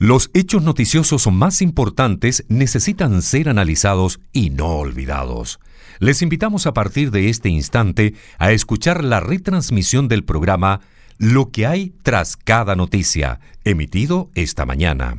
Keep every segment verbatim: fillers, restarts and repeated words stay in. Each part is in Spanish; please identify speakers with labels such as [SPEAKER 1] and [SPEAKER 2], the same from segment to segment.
[SPEAKER 1] Los hechos noticiosos más importantes necesitan ser analizados y no olvidados. Les invitamos a partir de este instante a escuchar la retransmisión del programa Lo que hay tras cada noticia, emitido esta mañana.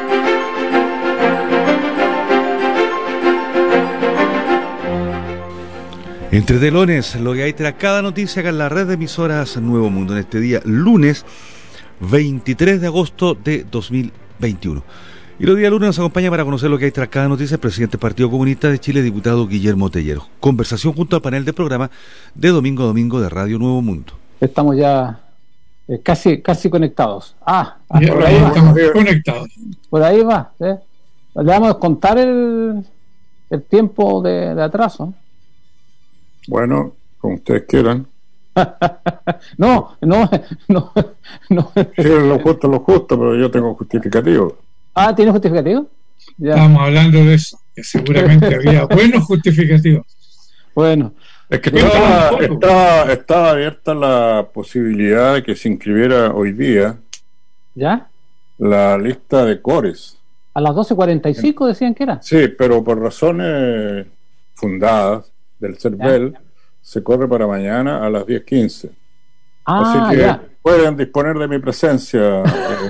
[SPEAKER 2] Entre telones, lo que hay tras cada noticia acá en la red de emisoras Nuevo Mundo, en este día, lunes veintitrés de agosto de dos mil veintiuno. Y los días lunes nos acompaña para conocer lo que hay tras cada noticia el presidente del Partido Comunista de Chile, diputado Guillermo Tellero. Conversación junto al panel de programa de domingo a domingo de Radio Nuevo Mundo.
[SPEAKER 3] Estamos ya eh, casi casi conectados. Ah, ah
[SPEAKER 4] ya,
[SPEAKER 3] por ahí
[SPEAKER 4] estamos
[SPEAKER 3] va.
[SPEAKER 4] conectados.
[SPEAKER 3] Por ahí va. ¿eh? Le vamos a contar el, el tiempo de, de atraso.
[SPEAKER 5] Bueno, como ustedes quieran.
[SPEAKER 3] no, no, no, no.
[SPEAKER 5] Sí, lo justo, lo justo, pero yo tengo justificativo.
[SPEAKER 3] Ah, ¿tiene justificativo?
[SPEAKER 4] Ya. Estábamos hablando de eso, que seguramente había buenos justificativos.
[SPEAKER 3] Bueno.
[SPEAKER 5] Es que estaba, estaba, estaba abierta la posibilidad de que se inscribiera hoy día.
[SPEAKER 3] ¿Ya?
[SPEAKER 5] La lista de Cores.
[SPEAKER 3] A las doce cuarenta y cinco decían que era.
[SPEAKER 5] Sí, pero por razones fundadas del CERVEL, se corre para mañana a las diez quince.
[SPEAKER 3] Ah,
[SPEAKER 5] así que
[SPEAKER 3] ya.
[SPEAKER 5] pueden disponer de mi presencia.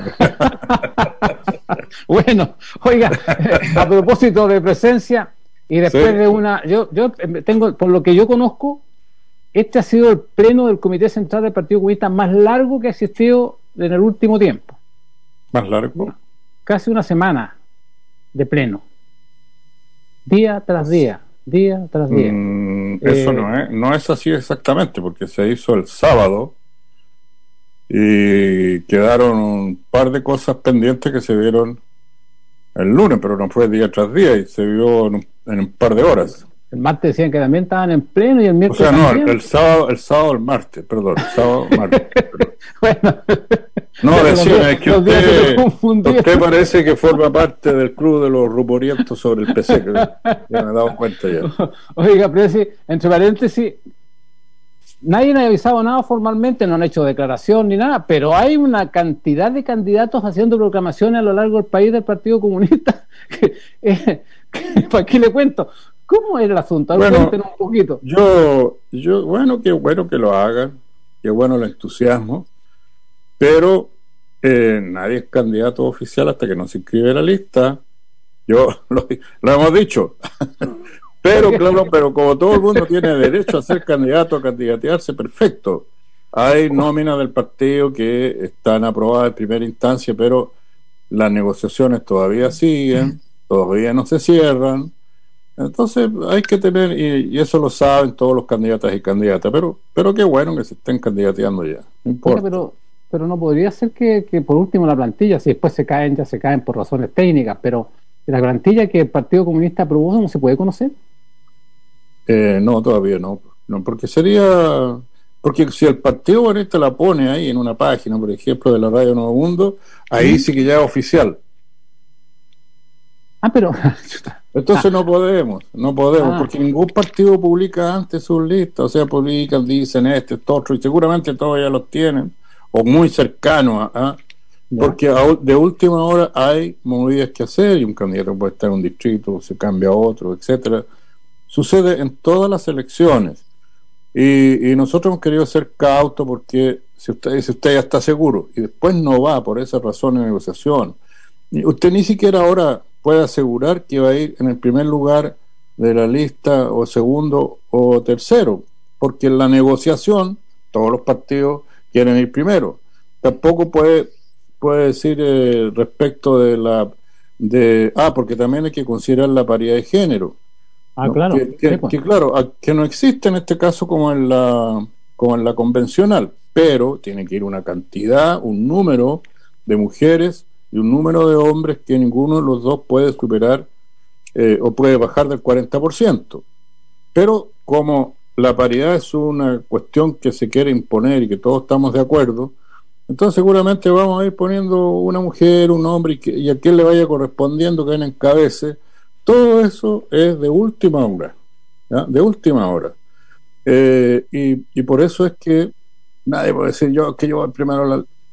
[SPEAKER 3] Bueno, oiga, a propósito de presencia, y después sí. de una, yo, yo tengo, por lo que yo conozco, este ha sido el pleno del Comité Central del Partido Comunista más largo que ha existido en el último tiempo.
[SPEAKER 5] ¿Más largo?
[SPEAKER 3] Casi una semana de pleno. Día tras día. Día tras día.
[SPEAKER 5] Mm, eso eh, no es no es así exactamente, porque se hizo el sábado y quedaron un par de cosas pendientes que se vieron el lunes, pero no fue día tras día y se vio en un, en un par de horas.
[SPEAKER 3] El martes decían que también estaban en pleno y el miércoles.
[SPEAKER 5] O sea, no,
[SPEAKER 3] también.
[SPEAKER 5] el sábado, el sábado, el martes, perdón, el sábado, martes. Pero...
[SPEAKER 3] bueno.
[SPEAKER 5] No, decía, es que usted, usted parece que forma parte del club de los ruporientos sobre el P C, que ya me he dado cuenta ya.
[SPEAKER 3] Oiga, pero sí, entre paréntesis, nadie me ha avisado nada formalmente, no han hecho declaración ni nada, pero hay una cantidad de candidatos haciendo proclamaciones a lo largo del país del Partido Comunista. Que, eh, que, ¿para qué le cuento? ¿Cómo era el asunto?
[SPEAKER 5] Bueno,
[SPEAKER 3] un poquito.
[SPEAKER 5] Yo, yo, bueno, qué bueno que lo hagan, qué bueno el entusiasmo, pero eh, nadie es candidato oficial hasta que no se inscribe la lista. Yo lo, lo hemos dicho. Pero claro, pero como todo el mundo tiene derecho a ser candidato, a candidatearse, perfecto. Hay nóminas del partido que están aprobadas en primera instancia, pero las negociaciones todavía siguen, todavía no se cierran. Entonces hay que tener, y, y eso lo saben todos los candidatos y candidatas, pero pero qué bueno que se estén candidateando ya, no importa.
[SPEAKER 3] Oye, pero, pero no podría ser que, que por último la plantilla, si después se caen, ya se caen por razones técnicas, pero la plantilla que el Partido Comunista aprobó no se puede conocer.
[SPEAKER 5] Eh, no, todavía no, no, porque sería, porque si el Partido Comunista la pone ahí en una página, por ejemplo, de la Radio Nuevo Mundo, ahí ¿sí? sí que ya es oficial.
[SPEAKER 3] Ah, pero
[SPEAKER 5] entonces no podemos, no podemos,
[SPEAKER 3] ah.
[SPEAKER 5] porque ningún partido publica antes sus listas, o sea, publican, dicen este, esto, otro, y seguramente todos ya los tienen, o muy cercanos, ¿ah? Porque a, de última hora hay movidas que hacer, y un candidato puede estar en un distrito, se cambia a otro, etcétera. Sucede en todas las elecciones, y, y nosotros hemos querido ser cautos, porque si usted dice, usted ya está seguro, y después no va por esa razón de negociación, y usted ni siquiera ahora puede asegurar que va a ir en el primer lugar de la lista, o segundo o tercero, porque en la negociación todos los partidos quieren ir primero. Tampoco puede puede decir eh, respecto de la de ah porque también hay que considerar la paridad de género,
[SPEAKER 3] ah
[SPEAKER 5] ¿no?
[SPEAKER 3] claro
[SPEAKER 5] que, que,
[SPEAKER 3] sí, pues.
[SPEAKER 5] que claro a, que no existe en este caso como en la como en la convencional, pero tiene que ir una cantidad, un número de mujeres y un número de hombres que ninguno de los dos puede superar eh, o puede bajar del cuarenta por ciento. Pero como la paridad es una cuestión que se quiere imponer y que todos estamos de acuerdo, entonces seguramente vamos a ir poniendo una mujer, un hombre, y, que, y a quien le vaya correspondiendo que encabece. Todo eso es de última hora, ¿ya? De última hora. Eh, y, y por eso es que nadie puede decir yo que yo voy primero la...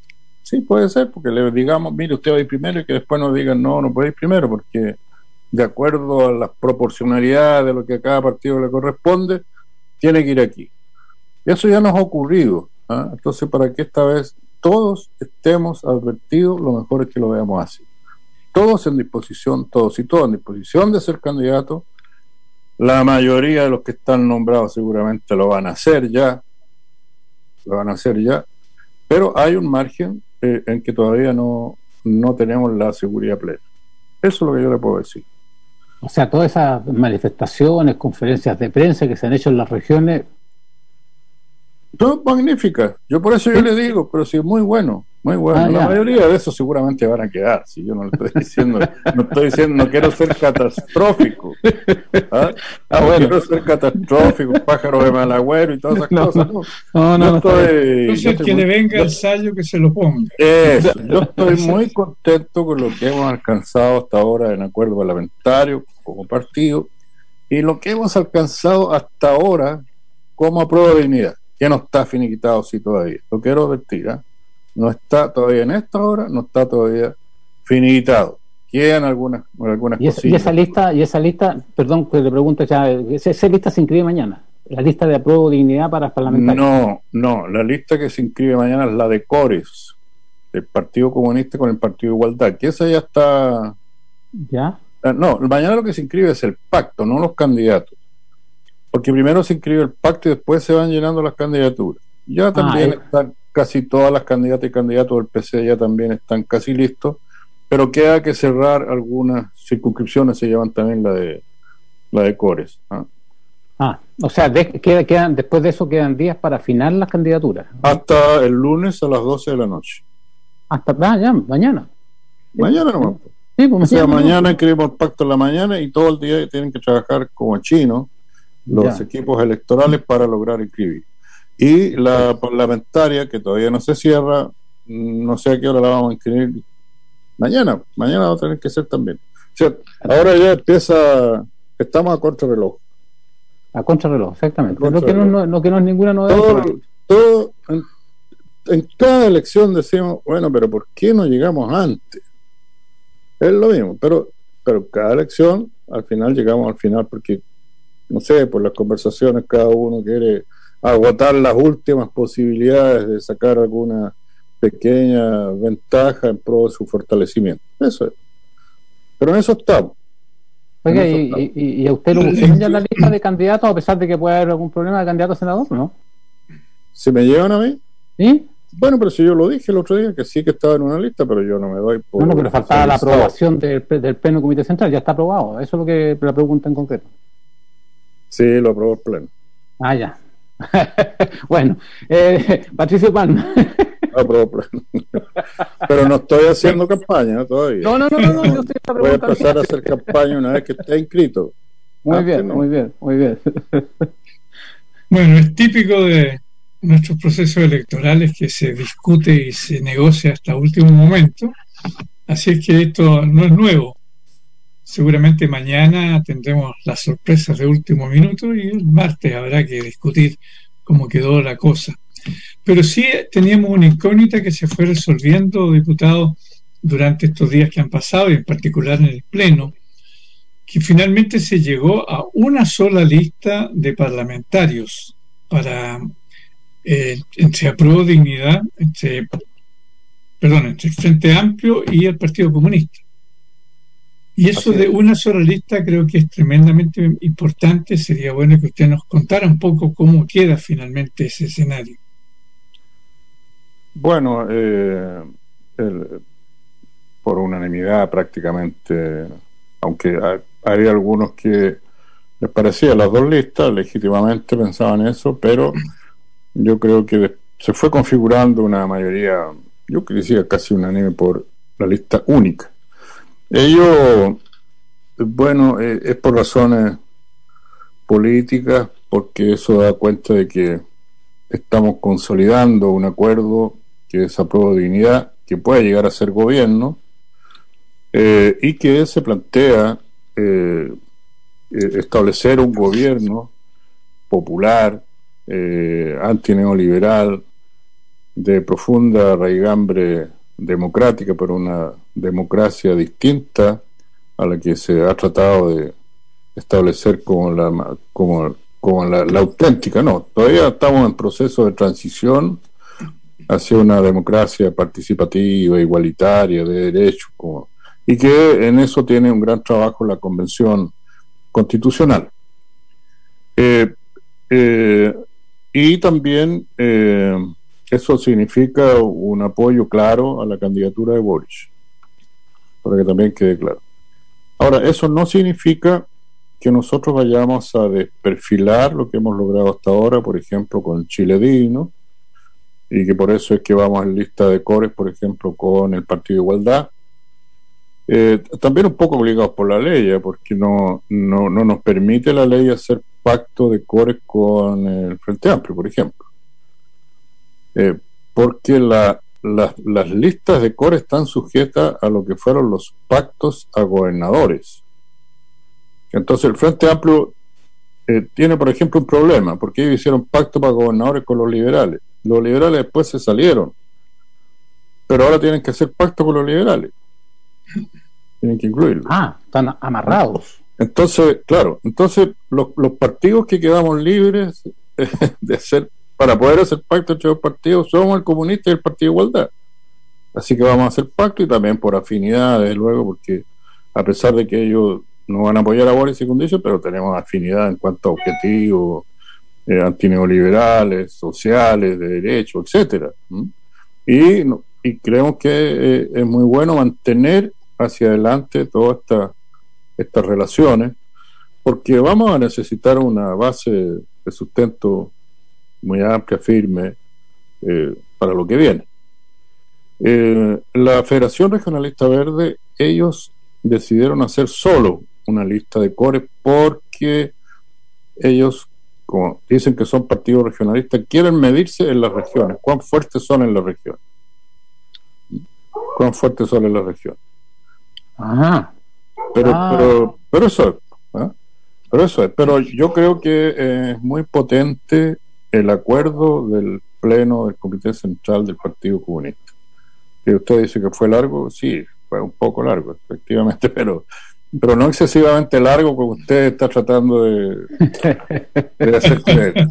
[SPEAKER 5] sí, puede ser, porque le digamos, mire, usted va a ir primero, y que después nos digan, no, no puede ir primero, porque de acuerdo a las proporcionalidades de lo que a cada partido le corresponde, tiene que ir aquí. Y eso ya nos ha ocurrido, ¿eh? Entonces, para que esta vez todos estemos advertidos, lo mejor es que lo veamos así. Todos en disposición, todos y todas en disposición de ser candidatos. La mayoría de los que están nombrados seguramente lo van a hacer ya, lo van a hacer ya, pero hay un margen eh, en que todavía no, no tenemos la seguridad plena. Eso es lo que yo le puedo decir.
[SPEAKER 3] O sea, todas esas manifestaciones, conferencias de prensa que se han hecho en las regiones...
[SPEAKER 5] Todo magníficas. Yo por eso yo le digo, pero sí, muy bueno, muy bueno.
[SPEAKER 3] Ah,
[SPEAKER 5] la
[SPEAKER 3] ya.
[SPEAKER 5] mayoría de esos seguramente van a quedar. Si yo no le estoy diciendo, no estoy diciendo, no quiero ser catastrófico. ¿Ah?
[SPEAKER 3] Ah,
[SPEAKER 5] no
[SPEAKER 3] bueno.
[SPEAKER 5] quiero ser catastrófico, pájaro de mal agüero y todas esas
[SPEAKER 3] No,
[SPEAKER 5] cosas. No,
[SPEAKER 3] no, no,
[SPEAKER 5] yo
[SPEAKER 3] no,
[SPEAKER 5] estoy,
[SPEAKER 4] Entonces,
[SPEAKER 5] yo estoy
[SPEAKER 4] que
[SPEAKER 5] muy-
[SPEAKER 4] le venga
[SPEAKER 5] yo-
[SPEAKER 4] el sallo que se lo ponga.
[SPEAKER 5] Eso, yo estoy muy contento con lo que hemos alcanzado hasta ahora en acuerdo parlamentario, como partido, y lo que hemos alcanzado hasta ahora como prueba de dignidad, que no está finiquitado sí todavía. Lo quiero advertir, ¿eh? No está todavía en esta hora, no está todavía finiquitado. Quedan algunas, algunas
[SPEAKER 3] Y esa, y
[SPEAKER 5] cosillas.
[SPEAKER 3] esa lista, y esa lista, perdón que le pregunto ya, esa, esa lista se inscribe mañana, la lista de apruebo dignidad para parlamentarios.
[SPEAKER 5] No, no, la lista que se inscribe mañana es la de Cores, del Partido Comunista con el Partido de Igualdad, que esa ya está...
[SPEAKER 3] ¿Ya?
[SPEAKER 5] Ah, no, mañana lo que se inscribe es el pacto, no los candidatos. Porque primero se inscribe el pacto y después se van llenando las candidaturas. Ya también
[SPEAKER 3] eh.
[SPEAKER 5] están casi todas las candidatas y candidatos del P C, ya también están casi listos, pero queda que cerrar algunas circunscripciones, se llevan también la de la de Cores. ¿Ah?
[SPEAKER 3] Ah, o sea, de, queda, quedan, después de eso quedan días para afinar las candidaturas.
[SPEAKER 5] Hasta el lunes a las doce de la noche.
[SPEAKER 3] Hasta, ah, ya, mañana.
[SPEAKER 5] Mañana nomás.
[SPEAKER 3] Sí, pues
[SPEAKER 5] O sea,
[SPEAKER 3] mañana.
[SPEAKER 5] mañana escribimos el pacto en la mañana y todo el día tienen que trabajar como chinos los
[SPEAKER 3] Ya.
[SPEAKER 5] equipos electorales para lograr inscribir. Y la parlamentaria, que todavía no se cierra, no sé a qué hora la vamos a inscribir. Mañana, mañana va a tener que ser también. O sea, ahora ya empieza, estamos a contrarreloj.
[SPEAKER 3] A contrarreloj, exactamente.
[SPEAKER 5] A
[SPEAKER 3] Lo que no, no, lo que no es ninguna novedad.
[SPEAKER 5] Todo, todo en, en cada elección decimos, bueno, pero ¿por qué no llegamos antes? Es lo mismo, pero, pero cada elección, al final llegamos al final porque, no sé, por las conversaciones cada uno quiere agotar las últimas posibilidades de sacar alguna pequeña ventaja en pro de su fortalecimiento. Eso es. Pero en eso estamos.
[SPEAKER 3] Oiga,
[SPEAKER 5] en eso
[SPEAKER 3] y,
[SPEAKER 5] estamos.
[SPEAKER 3] y, y a usted lo pusieron ya en la lista de candidatos, a pesar de que puede haber algún problema de candidato a senador, ¿no?
[SPEAKER 5] Si me llevan a mí,
[SPEAKER 3] ¿Sí?
[SPEAKER 5] bueno, pero si yo lo dije el otro día, que sí que estaba en una lista, pero yo no me doy por...
[SPEAKER 3] No, no, pero faltaba la
[SPEAKER 5] oficializado.
[SPEAKER 3] aprobación del, del Pleno Comité Central, ya está aprobado. Eso es lo que la pregunta en concreto.
[SPEAKER 5] Sí, lo aprobó el Pleno.
[SPEAKER 3] Ah, ya. Bueno, eh, Patricio Palma.
[SPEAKER 5] Lo aprobó el Pleno. Pero no estoy haciendo campaña, ¿eh? Todavía.
[SPEAKER 3] No, no, no, no, no, yo estoy esta
[SPEAKER 5] Voy a
[SPEAKER 3] pregunta.
[SPEAKER 5] empezar a hacer campaña una vez que esté inscrito.
[SPEAKER 3] Muy
[SPEAKER 5] Antes
[SPEAKER 3] bien,
[SPEAKER 5] no.
[SPEAKER 3] muy bien, muy bien.
[SPEAKER 4] Bueno, es típico de nuestros procesos electorales que se discute y se negocia hasta último momento, así es que esto no es nuevo. Seguramente mañana tendremos las sorpresas de último minuto y el martes habrá que discutir cómo quedó la cosa. Pero sí teníamos una incógnita que se fue resolviendo, diputado, durante estos días que han pasado y en particular en el Pleno, que finalmente se llegó a una sola lista de parlamentarios para eh, entre Apruebo Dignidad, entre, perdón, entre el Frente Amplio y el Partido Comunista. Y eso
[SPEAKER 5] Así
[SPEAKER 4] de
[SPEAKER 5] es.
[SPEAKER 4] una sola lista creo que es tremendamente importante. Sería bueno que usted nos contara un poco cómo queda finalmente ese escenario.
[SPEAKER 5] Bueno, eh, el- por unanimidad prácticamente, aunque hay, hay algunos que les parecía las dos listas, legítimamente pensaban eso, pero yo creo que de- se fue configurando una mayoría, yo decía casi unánime por la lista única. Ello, bueno, eh, es por razones políticas, porque eso da cuenta de que estamos consolidando un acuerdo que es Apruebo Dignidad, que puede llegar a ser gobierno, eh, y que se plantea eh, eh, establecer un gobierno popular, eh, antineoliberal, de profunda raigambre democrática, pero una democracia distinta a la que se ha tratado de establecer como la como, como la, la auténtica. No, todavía estamos en proceso de transición hacia una democracia participativa, igualitaria, de derechos, como, y que en eso tiene un gran trabajo la Convención Constitucional. Eh, eh, y también eh, eso significa un apoyo claro a la candidatura de Boric, para que también quede claro. Ahora, eso no significa que nosotros vayamos a desperfilar lo que hemos logrado hasta ahora, por ejemplo, con Chile Digno, y que por eso es que vamos en lista de cores, por ejemplo, con el Partido de Igualdad. Eh, también un poco obligados por la ley, ¿eh? porque no, no, no nos permite la ley hacer pacto de cores con el Frente Amplio, por ejemplo. Eh, porque la, la, las listas de cores están sujetas a lo que fueron los pactos a gobernadores. Entonces el Frente Amplio eh, tiene, por ejemplo, un problema, porque ellos hicieron pacto para gobernadores con los liberales. Los liberales después se salieron, pero ahora tienen que hacer pacto con los liberales. Tienen que incluirlo.
[SPEAKER 3] Ah, están amarrados.
[SPEAKER 5] Entonces, claro, entonces los, los partidos que quedamos libres de hacer, para poder hacer pacto entre los partidos, somos el Comunista y el Partido de Igualdad. Así que vamos a hacer pacto, y también por afinidad, desde luego, porque a pesar de que ellos no van a apoyar a Boris y Condicio, pero tenemos afinidad en cuanto a objetivos eh, antineoliberales, sociales, de derecho, etcétera. ¿Mm? Y, y creemos que eh, es muy bueno mantener hacia adelante todas esta, estas relaciones, porque vamos a necesitar una base de sustento muy amplia, firme, eh, para lo que viene. Eh, la Federación Regionalista Verde, ellos decidieron hacer solo una lista de cores porque ellos, como dicen que son partidos regionalistas, quieren medirse en las regiones, cuán fuertes son en las regiones. Cuán fuertes son en las regiones.
[SPEAKER 3] Ajá.
[SPEAKER 5] Pero,
[SPEAKER 3] ah.
[SPEAKER 5] pero, pero eso es, ¿eh? pero eso es, pero yo creo que eh, es muy potente el acuerdo del pleno del Comité Central del Partido Comunista. Que usted dice que fue largo, sí, fue un poco largo, efectivamente, pero pero no excesivamente largo, como usted está tratando de, de hacer creer.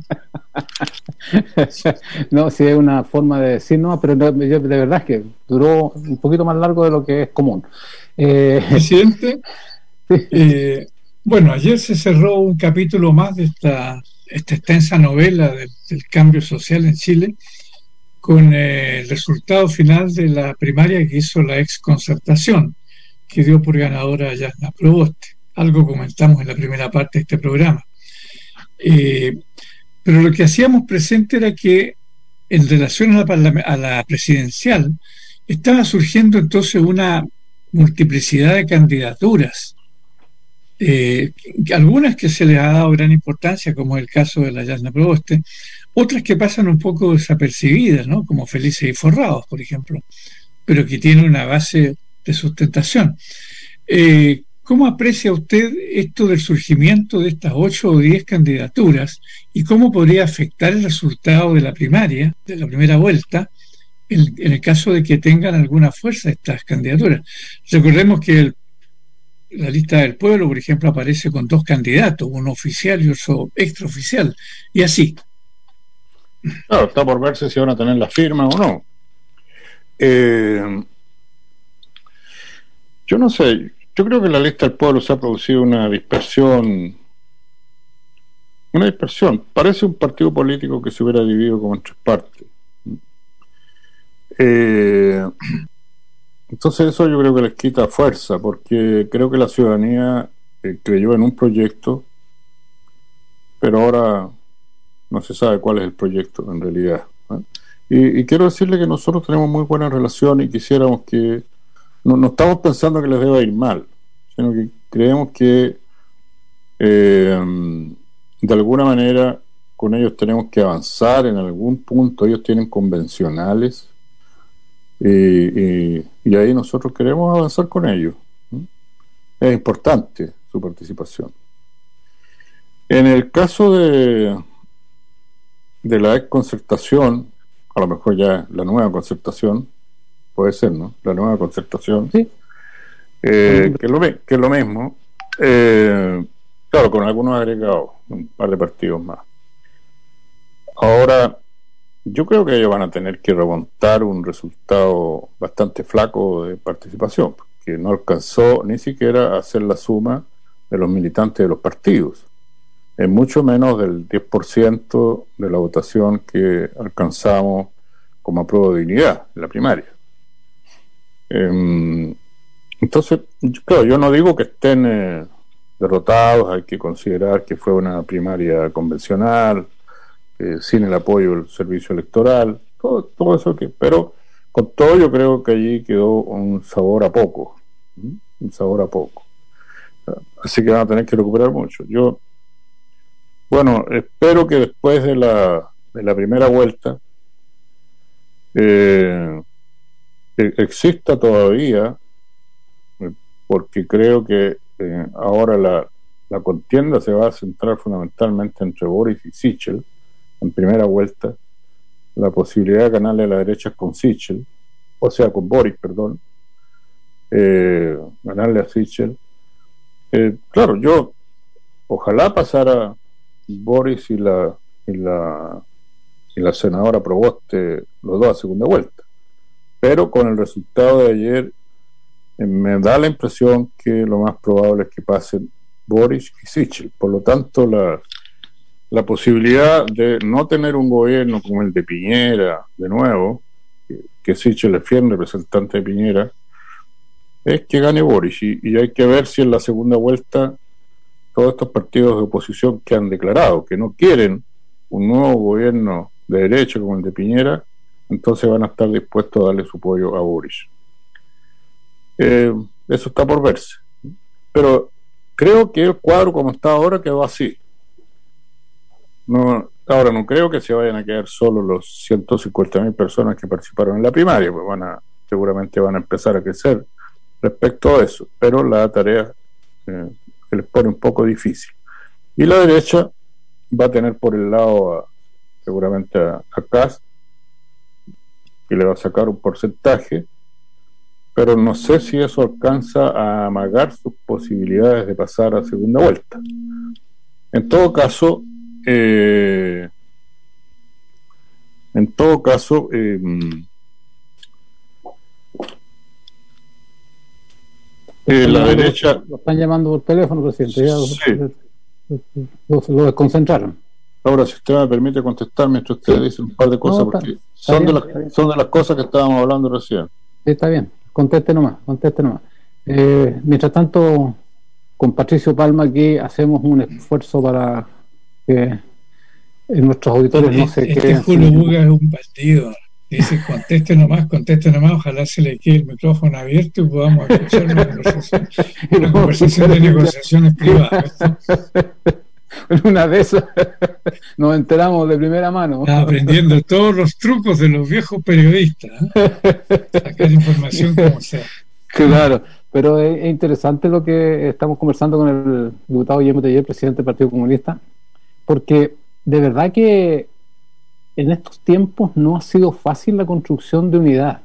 [SPEAKER 3] No, sí, es una forma de decir, no, pero no, de verdad es que duró un poquito más largo de lo que es común.
[SPEAKER 4] Eh... Presidente, eh, bueno, ayer se cerró un capítulo más de esta, esta extensa novela del, del cambio social en Chile, con eh, el resultado final de la primaria que hizo la ex Concertación, que dio por ganadora a Yasna Proboste. Algo comentamos en la primera parte de este programa. Eh, pero lo que hacíamos presente era que en relación a la, a la presidencial estaba surgiendo entonces una multiplicidad de candidaturas, eh, algunas que se les ha dado gran importancia, como el caso de la Yasna Proboste, otras que pasan un poco desapercibidas, ¿no? Como Felices y Forrados, por ejemplo, pero que tiene una base de sustentación. Eh, ¿Cómo aprecia usted esto del surgimiento de estas ocho o diez candidaturas y cómo podría afectar el resultado de la primaria, de la primera vuelta, en, en el caso de que tengan alguna fuerza estas candidaturas? Recordemos que el, la lista del pueblo, por ejemplo, aparece con dos candidatos, uno oficial y otro extraoficial, y así.
[SPEAKER 5] Claro, está por verse si van a tener la firma o no. Eh... Yo no sé, yo creo que en la lista del pueblo se ha producido una dispersión, una dispersión. Parece un partido político que se hubiera dividido como en tres partes. Eh, entonces eso yo creo que les quita fuerza, porque creo que la ciudadanía eh, creyó en un proyecto, pero ahora no se sabe cuál es el proyecto en realidad, ¿eh? Y, y quiero decirle que nosotros tenemos muy buena relación y quisiéramos que No, no estamos pensando que les deba ir mal, sino que creemos que eh, de alguna manera con ellos tenemos que avanzar en algún punto. Ellos tienen convencionales eh, eh, y ahí nosotros queremos avanzar con ellos. ¿Mm? Es importante su participación. En el caso de de la ex Concertación, a lo mejor ya la nueva Concertación, puede ser, ¿no? La nueva concertación.
[SPEAKER 3] Sí.
[SPEAKER 5] Eh, que, es lo, que es lo mismo. Eh, claro, con algunos agregados, un par de partidos más. Ahora, yo creo que ellos van a tener que remontar un resultado bastante flaco de participación, porque no alcanzó ni siquiera a hacer la suma de los militantes de los partidos. Es mucho menos del diez por ciento de la votación que alcanzamos como apruebo de dignidad en la primaria. Eh, entonces, claro, yo no digo que estén eh, derrotados, hay que considerar que fue una primaria convencional, eh, sin el apoyo del servicio electoral, todo, todo eso que, pero con todo yo creo que allí quedó un sabor a poco, ¿sí? Un sabor a poco. Así que van a tener que recuperar mucho. Yo, bueno, espero que después de la, de la primera vuelta eh, exista todavía, porque creo que eh, ahora la, la contienda se va a centrar fundamentalmente entre Boric y Sichel en primera vuelta, la posibilidad de ganarle a la derecha con Sichel, o sea, con Boric, perdón, eh, ganarle a Sichel. Eh, claro, yo ojalá pasara Boris y la y la y la senadora Proboste los dos a segunda vuelta, pero con el resultado de ayer eh, me da la impresión que lo más probable es que pasen Boris y Sichel. Por lo tanto, la la posibilidad de no tener un gobierno como el de Piñera de nuevo, que, que Sichel es fiel representante de Piñera, es que gane Boris, y, y hay que ver si en la segunda vuelta todos estos partidos de oposición que han declarado que no quieren un nuevo gobierno de derecha como el de Piñera, entonces van a estar dispuestos a darle su apoyo a Boris. Eh, eso está por verse, pero creo que el cuadro como está ahora quedó así. No, ahora no creo que se vayan a quedar solo los ciento cincuenta mil personas que participaron en la primaria, pues van a, seguramente van a empezar a crecer respecto a eso, pero la tarea eh, se les pone un poco difícil. Y la derecha va a tener por el lado a, seguramente a, a Kast, que le va a sacar un porcentaje, pero no sé si eso alcanza a amagar sus posibilidades de pasar a segunda vuelta. En todo caso, eh, en todo caso, eh, Eh, la
[SPEAKER 3] lo,
[SPEAKER 5] derecha
[SPEAKER 3] lo están llamando por teléfono, presidente. Ya
[SPEAKER 5] sí.
[SPEAKER 3] lo, lo, lo desconcentraron.
[SPEAKER 5] Ahora, si usted me permite contestar mientras usted sí. dice un par de cosas, no, porque está, son, está de bien, las, son de las cosas que estábamos hablando recién.
[SPEAKER 3] Sí, está bien, conteste nomás, conteste nomás. Eh, mientras tanto, con Patricio Palma aquí hacemos un esfuerzo para que nuestros auditores
[SPEAKER 4] este,
[SPEAKER 3] no se
[SPEAKER 4] este
[SPEAKER 3] queden.
[SPEAKER 4] Julio Buga es un bandido. Dice, conteste nomás, conteste nomás, ojalá se le quede el micrófono abierto y podamos escuchar una conversación, una conversación de negociaciones privadas.
[SPEAKER 3] En una de esas nos enteramos de primera mano.
[SPEAKER 4] Está aprendiendo todos los trucos de los viejos periodistas, ¿eh? Sacar información como sea.
[SPEAKER 3] Claro, pero es, es interesante lo que estamos conversando con el diputado Guillermo Teller, presidente del Partido Comunista, porque de verdad que en estos tiempos no ha sido fácil la construcción de unidad,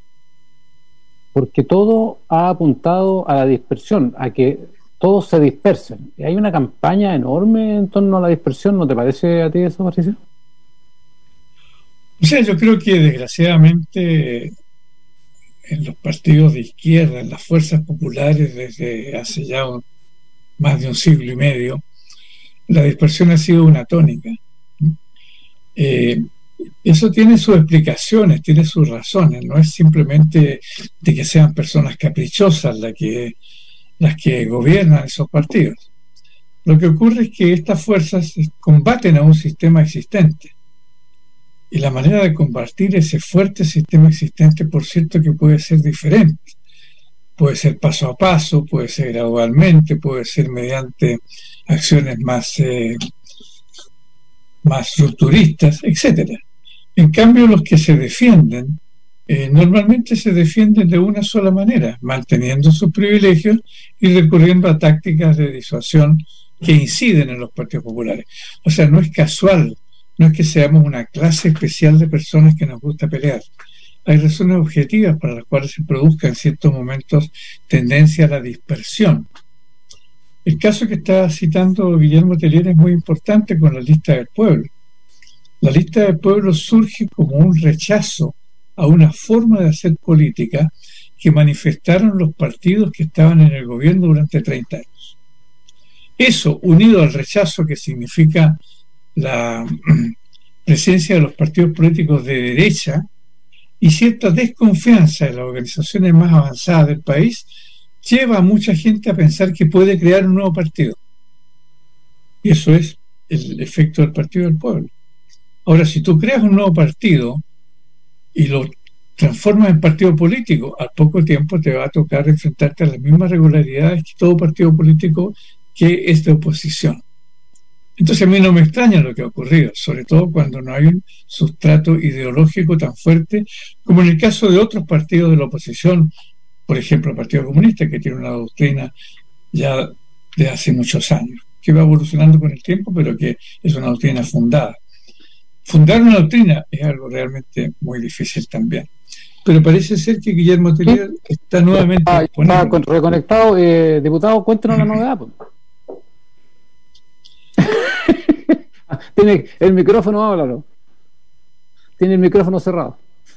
[SPEAKER 3] porque todo ha apuntado a la dispersión, a que todos se dispersen. Y hay una campaña enorme en torno a la dispersión, ¿no te parece a ti eso, Patricio?
[SPEAKER 4] O sea, yo creo que desgraciadamente en los partidos de izquierda, en las fuerzas populares desde hace ya un, más de un siglo y medio, la dispersión ha sido una tónica. Eh, eso tiene sus explicaciones, tiene sus razones, no es simplemente de que sean personas caprichosas las que, las que gobiernan esos partidos. Lo que ocurre es que estas fuerzas combaten a un sistema existente, y la manera de combatir ese fuerte sistema existente, por cierto, que puede ser diferente, puede ser paso a paso, puede ser gradualmente, puede ser mediante acciones más eh, más rupturistas, etcétera. En cambio, los que se defienden eh, normalmente se defienden de una sola manera, manteniendo sus privilegios y recurriendo a tácticas de disuasión que inciden en los partidos populares. O sea, no es casual, no es que seamos una clase especial de personas que nos gusta pelear. hay razones objetivas para las cuales se produzca en ciertos momentos tendencia a la dispersión. El caso que está citando Guillermo Tellier es muy importante con la lista del pueblo. La lista del pueblo surge como un rechazo a una forma de hacer política que manifestaron los partidos que estaban en el gobierno durante treinta años. Eso, unido al rechazo que significa la presencia de los partidos políticos de derecha y cierta desconfianza de las organizaciones más avanzadas del país, lleva a mucha gente a pensar que puede crear un nuevo partido. Y eso es el efecto del Partido del Pueblo. Ahora, si tú creas un nuevo partido y lo transformas en partido político, al poco tiempo te va a tocar enfrentarte a las mismas regularidades que todo partido político que es de oposición. Entonces a mí no me extraña lo que ha ocurrido, sobre todo cuando no hay un sustrato ideológico tan fuerte como en el caso de otros partidos de la oposición, por ejemplo el Partido Comunista, que tiene una doctrina ya de hace muchos años, que va evolucionando con el tiempo, pero que es una doctrina fundada. Fundar una doctrina es algo realmente muy difícil también. Pero parece ser que Guillermo Tellier ¿Sí? está nuevamente
[SPEAKER 3] ah, está reconectado. Eh, diputado, cuéntanos la novedad. Pues. Tiene el micrófono, háblalo. Tiene el micrófono cerrado.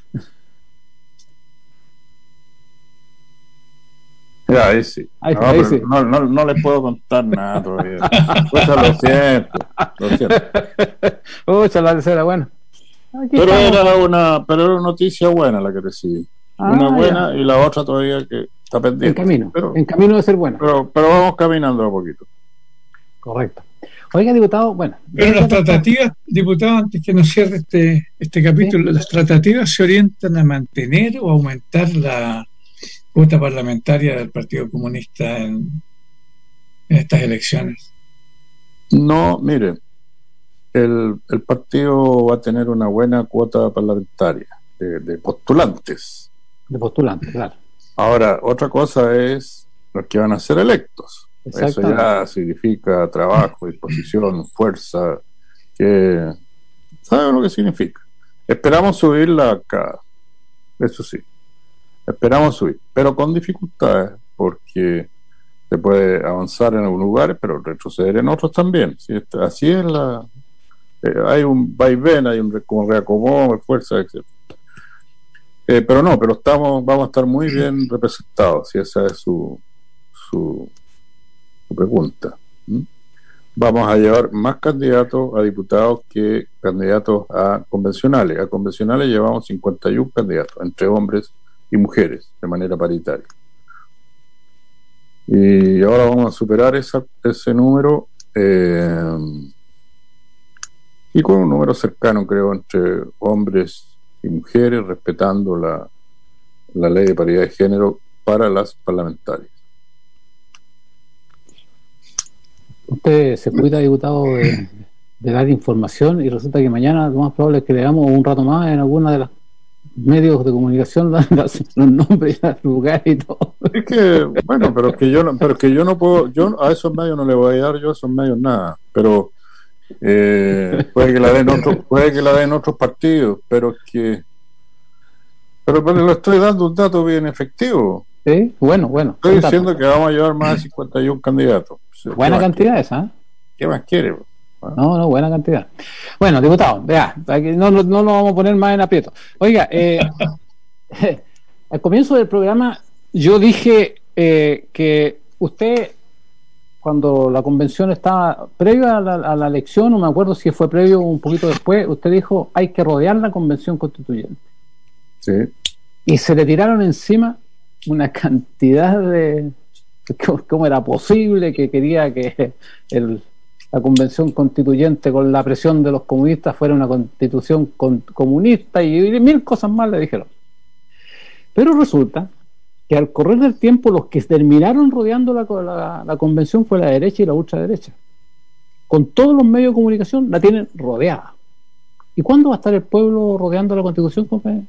[SPEAKER 5] Ya, ahí sí.
[SPEAKER 3] Ahí,
[SPEAKER 5] no,
[SPEAKER 3] ahí sí.
[SPEAKER 5] No, no, no le puedo contar nada todavía. Pues lo siento, lo siento.
[SPEAKER 3] Ocha, la tercera, bueno. Aquí
[SPEAKER 5] pero
[SPEAKER 3] estamos.
[SPEAKER 5] era una, pero era una noticia buena la que recibí.
[SPEAKER 3] Ah,
[SPEAKER 5] una buena
[SPEAKER 3] ya.
[SPEAKER 5] Y la otra todavía que está pendiente.
[SPEAKER 3] En camino,
[SPEAKER 5] pero,
[SPEAKER 3] en camino de ser buena.
[SPEAKER 5] Pero, pero vamos caminando un poquito.
[SPEAKER 3] Correcto. Oiga, diputado, bueno.
[SPEAKER 4] Pero las tratativas, diputado, antes que nos cierre este, este capítulo, ¿sí? Las tratativas se orientan a mantener o aumentar la cuota parlamentaria del Partido Comunista en, en estas elecciones?
[SPEAKER 5] No, mire, el, el partido va a tener una buena cuota parlamentaria de, de postulantes.
[SPEAKER 3] De postulantes, claro.
[SPEAKER 5] Ahora, otra cosa es los que van a ser electos. Eso ya significa trabajo, disposición, fuerza, que ¿saben lo que significa? Esperamos subirla acá, eso sí, esperamos subir, pero con dificultades, porque se puede avanzar en algunos lugares, pero retroceder en otros también. ¿Sí? Así es la... Eh, hay un vaivén, hay un como reacomodo, fuerza, etcétera. Eh, pero no, pero estamos, vamos a estar muy bien representados, si esa es su... su su pregunta. ¿Mm? Vamos a llevar más candidatos a diputados que candidatos a convencionales. A convencionales llevamos cincuenta y uno candidatos, entre hombres y mujeres, de manera paritaria. Y ahora vamos a superar esa, ese número eh, y con un número cercano, creo, entre hombres y mujeres, respetando la, la ley de paridad de género para las parlamentarias.
[SPEAKER 3] Usted se cuida, diputado, de, de dar información y resulta que mañana lo más probable es que leamos un rato más en alguna de los medios de comunicación los, los nombres, los lugares y todo.
[SPEAKER 5] Es que, bueno, pero es que yo no, pero es que yo no puedo, yo a esos medios no le voy a dar yo a esos medios nada, pero eh, puede que la den otros, puede que la den otros partidos, pero es que pero, pero le estoy dando un dato bien efectivo.
[SPEAKER 3] Sí, bueno, bueno.
[SPEAKER 5] Estoy diciendo dato. Que vamos a llevar más de cincuenta y uno candidatos.
[SPEAKER 3] Buena cantidad esa, ¿eh?
[SPEAKER 5] ¿Qué más quiere?
[SPEAKER 3] ¿Ah? No, no, buena cantidad. Bueno, diputado, vea, no, no, no lo vamos a poner más en aprieto. Oiga, eh, al comienzo del programa yo dije eh, que usted, cuando la convención estaba previo a la, a la elección, no me acuerdo si fue previo o un poquito después, usted dijo hay que rodear la convención constituyente.
[SPEAKER 5] Sí.
[SPEAKER 3] Y se le tiraron encima una cantidad de... ¿Cómo era posible que quería que el, la convención constituyente, con la presión de los comunistas, fuera una constitución con, comunista y mil cosas más le dijeron? Pero resulta que al correr del tiempo los que terminaron rodeando la, la, la convención fue la derecha y la ultraderecha. Con todos los medios de comunicación la tienen rodeada. ¿Y cuándo va a estar el pueblo rodeando la constitución, compañero?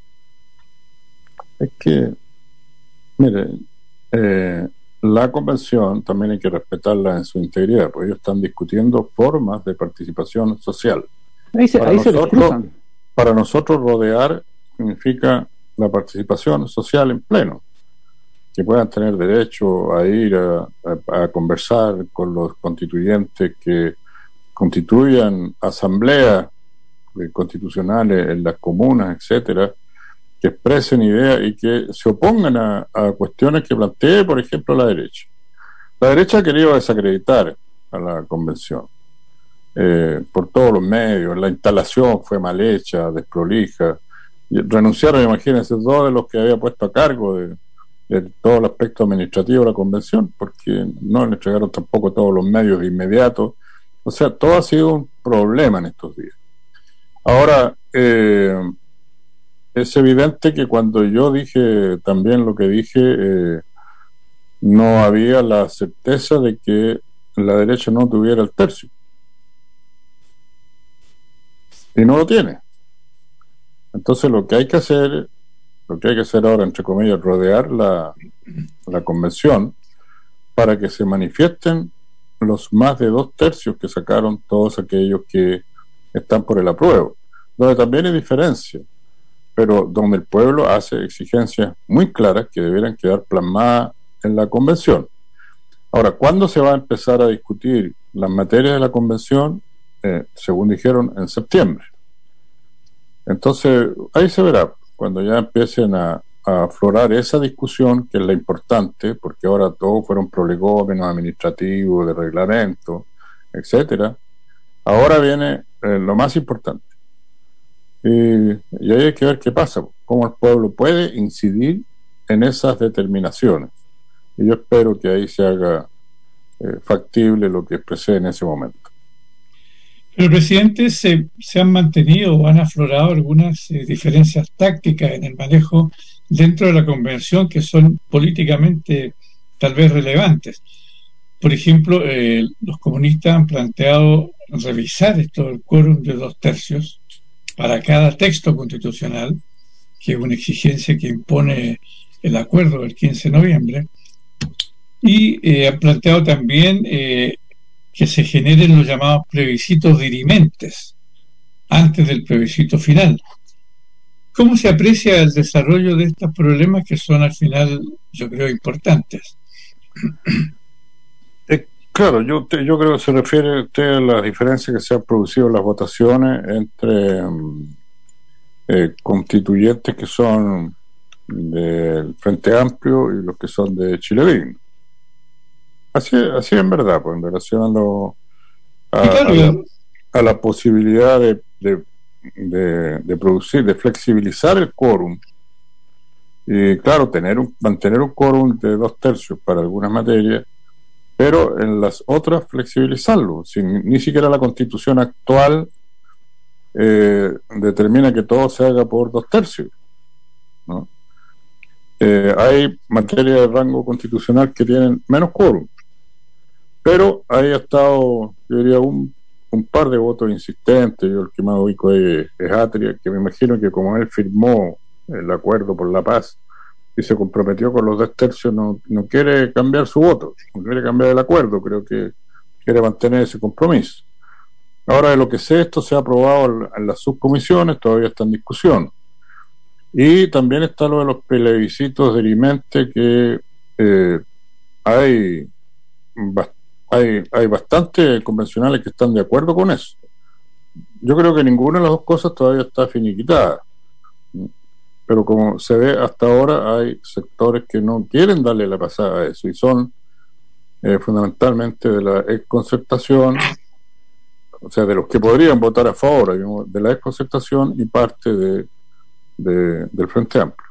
[SPEAKER 5] Es que, mire, eh, la convención también hay que respetarla en su integridad, porque ellos están discutiendo formas de participación social.
[SPEAKER 3] Ahí se,
[SPEAKER 5] para,
[SPEAKER 3] ahí
[SPEAKER 5] nosotros,
[SPEAKER 3] se cruzan.
[SPEAKER 5] Para nosotros rodear significa la participación social en pleno, que puedan tener derecho a ir a, a, a conversar con los constituyentes, que constituyan asambleas constitucionales en las comunas, etcétera, que expresen ideas y que se opongan a, a cuestiones que plantee, por ejemplo, la derecha. La derecha ha querido desacreditar a la convención eh, por todos los medios. La instalación fue mal hecha, desprolija. Y renunciaron, imagínense, dos de los que había puesto a cargo de, de todo el aspecto administrativo de la convención, porque no le entregaron tampoco todos los medios de inmediato. O sea, todo ha sido un problema en estos días. Ahora, eh, es evidente que cuando yo dije también lo que dije, eh, no había la certeza de que la derecha no tuviera el tercio. Y no lo tiene. Entonces lo que hay que hacer, lo que hay que hacer ahora, entre comillas, rodear la, la convención para que se manifiesten los más de dos tercios que sacaron todos aquellos que están por el apruebo, donde también hay diferencia, pero donde el pueblo hace exigencias muy claras que debieran quedar plasmadas en la convención. Ahora, ¿cuándo se va a empezar a discutir las materias de la convención? Eh, según dijeron, en septiembre. Entonces, ahí se verá, cuando ya empiecen a, a aflorar esa discusión, que es la importante, porque ahora todos fueron prolegómenos administrativos, de reglamento, etcétera. Ahora viene eh, lo más importante. Y, y ahí hay que ver qué pasa, cómo el pueblo puede incidir en esas determinaciones. Y yo espero que ahí se haga eh, factible lo que expresé en ese momento.
[SPEAKER 4] Pero, presidente, se, se han mantenido o han aflorado algunas eh, diferencias tácticas en el manejo dentro de la convención que son políticamente tal vez relevantes. Por ejemplo, eh, los comunistas han planteado revisar esto del quórum de dos tercios para cada texto constitucional, que es una exigencia que impone el acuerdo del quince de noviembre, y eh, han planteado también eh, que se generen los llamados plebiscitos dirimentes antes del plebiscito final. ¿Cómo se aprecia el desarrollo de estos problemas que son al final, yo creo, importantes?
[SPEAKER 5] Eh, claro, yo, te, yo creo que se refiere usted a las diferencias que se han producido en las votaciones entre eh, constituyentes que son del Frente Amplio y los que son de Chile Digno. Así, así en verdad, pues en relación a, lo, a, a, la, a la posibilidad de, de, de, de producir, de flexibilizar el quórum. Y claro, tener un, mantener un quórum de dos tercios para algunas materias, pero en las otras flexibilizarlo. Sin, ni siquiera la constitución actual eh, determina que todo se haga por dos tercios, ¿no? Eh, hay materias de rango constitucional que tienen menos quórum, pero ahí ha estado, yo diría, un, un par de votos insistentes. Yo el que más ubico es, es Atria, que me imagino que como él firmó el acuerdo por la paz y se comprometió con los dos tercios, no, no quiere cambiar su voto, no quiere cambiar el acuerdo, creo que quiere mantener ese compromiso. Ahora, de lo que sé, esto se ha aprobado en las subcomisiones, todavía está en discusión. Y también está lo de los plebiscitos dirimentes, que eh, hay, hay, hay bastantes convencionales que están de acuerdo con eso. Yo creo que ninguna de las dos cosas todavía está finiquitada, pero como se ve hasta ahora, hay sectores que no quieren darle la pasada a eso, y son eh, fundamentalmente de la exconcertación, o sea, de los que podrían votar a favor, digamos, de la exconcertación y parte de De, del Frente Amplio.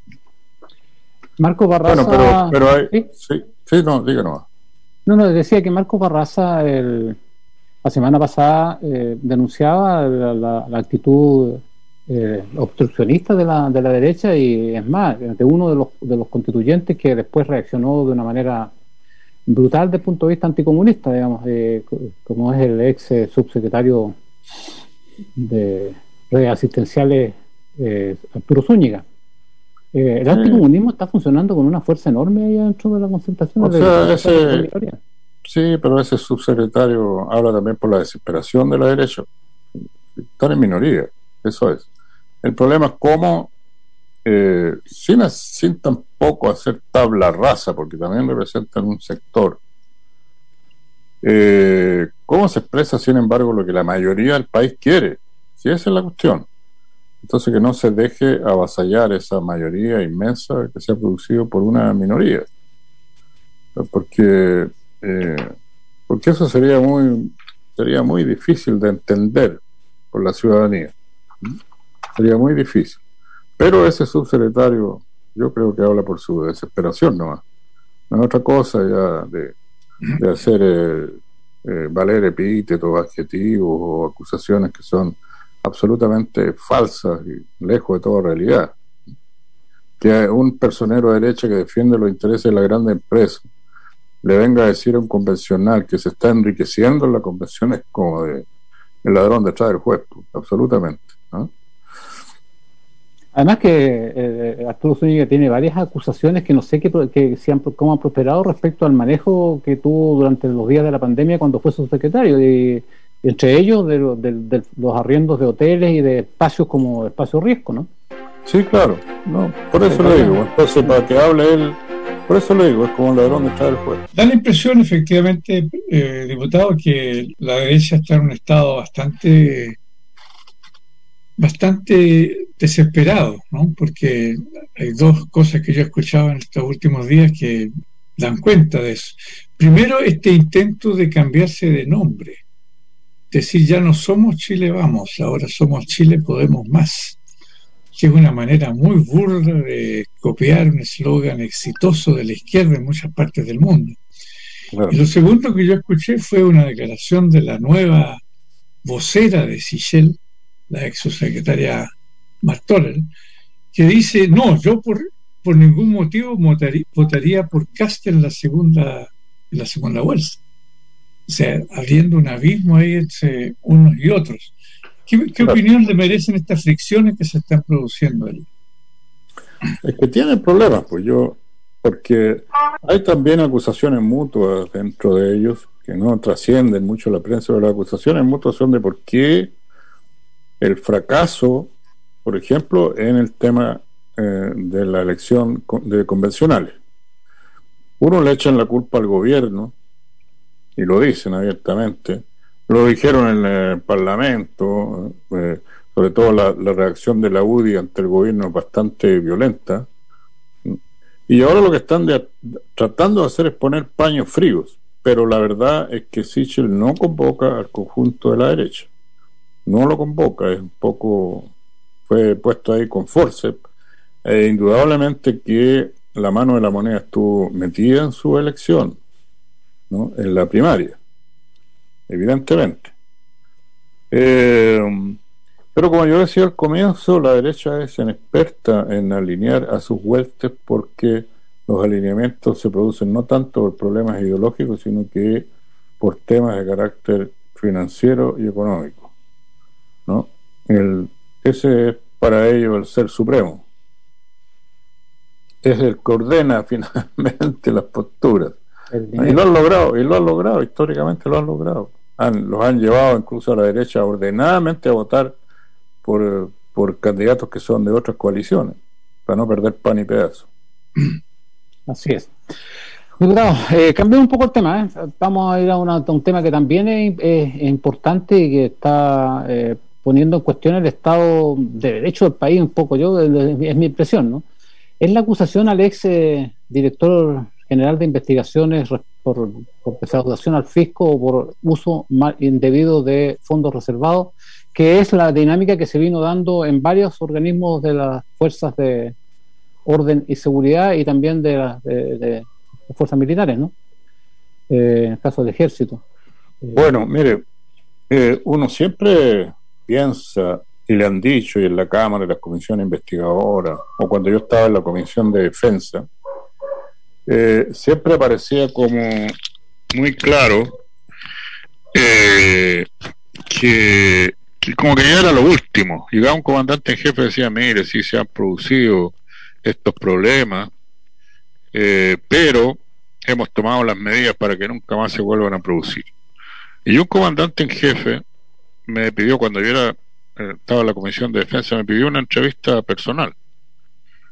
[SPEAKER 3] Marco Barraza.
[SPEAKER 5] Bueno, pero, pero hay.
[SPEAKER 3] ¿Sí?
[SPEAKER 5] Sí, sí, no, díganos.
[SPEAKER 3] No, no, decía que Marco Barraza el, la semana pasada eh, denunciaba la, la, la actitud eh, obstruccionista de la, de la derecha, y es más, de uno de los, de los constituyentes que después reaccionó de una manera brutal desde el punto de vista anticomunista, digamos, eh, como es el ex subsecretario de redes asistenciales, Eh, Arturo Zúñiga. Eh, el sí. anticomunismo está funcionando con una fuerza enorme ahí dentro de la concentración.
[SPEAKER 5] O
[SPEAKER 3] de
[SPEAKER 5] sea,
[SPEAKER 3] la
[SPEAKER 5] ese, sí, pero ese subsecretario habla también por la desesperación de la derecha. Están en minoría, eso es. El problema es cómo eh, sin, sin tampoco hacer tabla rasa, porque también representan un sector, eh, ¿cómo se expresa, sin embargo, lo que la mayoría del país quiere? Si esa es la cuestión. Entonces, que no se deje avasallar esa mayoría inmensa que se ha producido por una minoría, porque eh, porque eso sería muy sería muy difícil de entender por la ciudadanía, sería muy difícil. Pero ese subsecretario, yo creo que habla por su desesperación nomás, no es otra cosa ya de, de hacer eh, eh, valer epítetos, adjetivos o acusaciones que son absolutamente falsas y lejos de toda realidad. Que un personero de derecha que defiende los intereses de la grande empresa le venga a decir a un convencional que se está enriqueciendo en la convención es como de el ladrón detrás del juez, absolutamente, ¿no?
[SPEAKER 3] Además que eh, Arturo Zúñiga tiene varias acusaciones que no sé qué, que si han, cómo han prosperado respecto al manejo que tuvo durante los días de la pandemia cuando fue subsecretario, y, y entre ellos de, de, de los arriendos de hoteles y de espacios como espacio riesgo, ¿no?
[SPEAKER 5] Sí, claro, no, por eso le digo, entonces para que hable él, por eso le digo, es como el ladrón detrás del juez.
[SPEAKER 4] Da la impresión, efectivamente, eh, diputado, que la derecha está en un estado bastante bastante desesperado, ¿no? Porque hay dos cosas que yo he escuchado en estos últimos días que dan cuenta de eso. Primero, este intento de cambiarse de nombre, decir ya no somos Chile Vamos, ahora somos Chile Podemos Más, que es una manera muy burda de copiar un eslogan exitoso de la izquierda en muchas partes del mundo. Claro. Y lo segundo que yo escuché fue una declaración de la nueva vocera de Sichel, la ex subsecretaria Martorell, que dice, no, yo por, por ningún motivo votaría, votaría por Kast en la segunda en la segunda vuelta. O sea, habiendo un abismo ahí entre unos y otros. ¿Qué, qué claro. opinión le merecen estas fricciones que se están produciendo ahí?
[SPEAKER 5] Es que tienen problemas, pues yo, porque hay también acusaciones mutuas dentro de ellos que no trascienden mucho la prensa, pero las acusaciones mutuas son de por qué el fracaso, por ejemplo, en el tema eh, de la elección de convencionales. Uno le echan la culpa al gobierno, y lo dicen abiertamente, lo dijeron en el Parlamento, eh, sobre todo la, la reacción de la U D I ante el gobierno es bastante violenta, y ahora lo que están de, tratando de hacer es poner paños fríos, pero la verdad es que Sichel no convoca al conjunto de la derecha, no lo convoca, es un poco, fue puesto ahí con forceps, e indudablemente que la mano de la moneda estuvo metida en su elección, ¿no? En la primaria, evidentemente. Eh, pero como yo decía al comienzo, la derecha es inexperta en alinear a sus huestes, porque los alineamientos se producen no tanto por problemas ideológicos, sino que por temas de carácter financiero y económico, ¿no? El, ese es para ellos el ser supremo, es el que ordena finalmente las posturas, y lo han logrado, y lo han logrado, históricamente lo han logrado. Han, los han llevado incluso a la derecha ordenadamente a votar por, por candidatos que son de otras coaliciones, para no perder pan y pedazo.
[SPEAKER 3] Así es. Diputado, eh, cambiemos un poco el tema, ¿eh? Vamos a ir a, una, a un tema que también es, es, es importante y que está eh, poniendo en cuestión el Estado de Derecho del país un poco, yo es mi impresión, ¿no? Es la acusación al ex eh, director general de investigaciones por, por defraudación al fisco o por uso mal, indebido de fondos reservados, que es la dinámica que se vino dando en varios organismos de las fuerzas de orden y seguridad y también de las de, de fuerzas militares, ¿no? Eh, en el caso del ejército.
[SPEAKER 5] Bueno, mire, eh, uno siempre piensa, y le han dicho, y en la Cámara, y las comisiones investigadoras, o cuando yo estaba en la Comisión de Defensa, eh, siempre aparecía como muy claro eh, que, que como que ya era lo último. Llegaba un comandante en jefe y decía, mire, sí se han producido estos problemas, eh, pero hemos tomado las medidas para que nunca más se vuelvan a producir. Y un comandante en jefe me pidió, cuando yo era, eh, estaba en la Comisión de Defensa, me pidió una entrevista personal.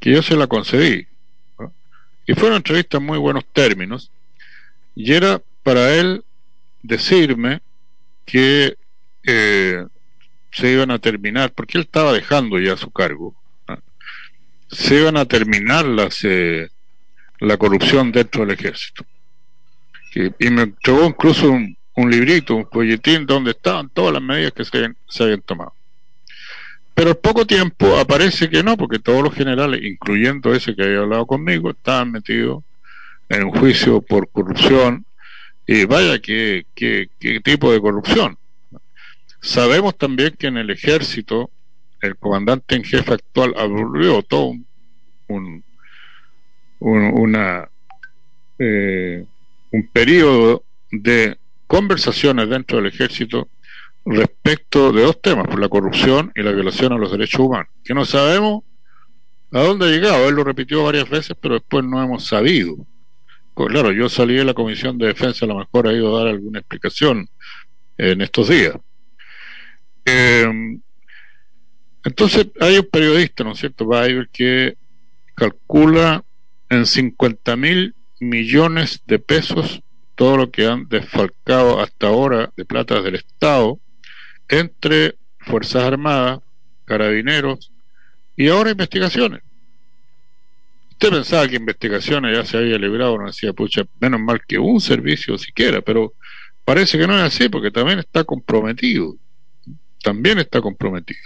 [SPEAKER 5] que yo se la concedí, ¿no? Y fue una entrevista en muy buenos términos, y era para él decirme que eh, se iban a terminar, porque él estaba dejando ya su cargo, ¿no? Se iban a terminar las, eh, la corrupción dentro del ejército. Y, y me entregó incluso un, un librito, un folletín donde estaban todas las medidas que se, se habían tomado. Pero al poco tiempo aparece que no, porque todos los generales, incluyendo ese que había hablado conmigo, estaban metidos en un juicio por corrupción. Y vaya, qué, qué, qué tipo de corrupción. Sabemos también que en el ejército el comandante en jefe actual abrió todo un, un, un una eh, un periodo de conversaciones dentro del ejército respecto de dos temas, por la corrupción y la violación a los derechos humanos, que no sabemos a dónde ha llegado. Él lo repitió varias veces, pero después no hemos sabido. Pues claro, yo salí de la Comisión de Defensa, a lo mejor ha ido a dar alguna explicación en estos días. Eh, entonces hay un periodista, ¿no es cierto?, Weber, que calcula en cincuenta mil millones de pesos todo lo que han desfalcado hasta ahora de plata del Estado entre Fuerzas Armadas, Carabineros y ahora investigaciones. Usted pensaba que investigaciones ya se había librado, no decía, pucha, menos mal que un servicio siquiera, pero parece que no es así, porque también está comprometido, también está comprometido.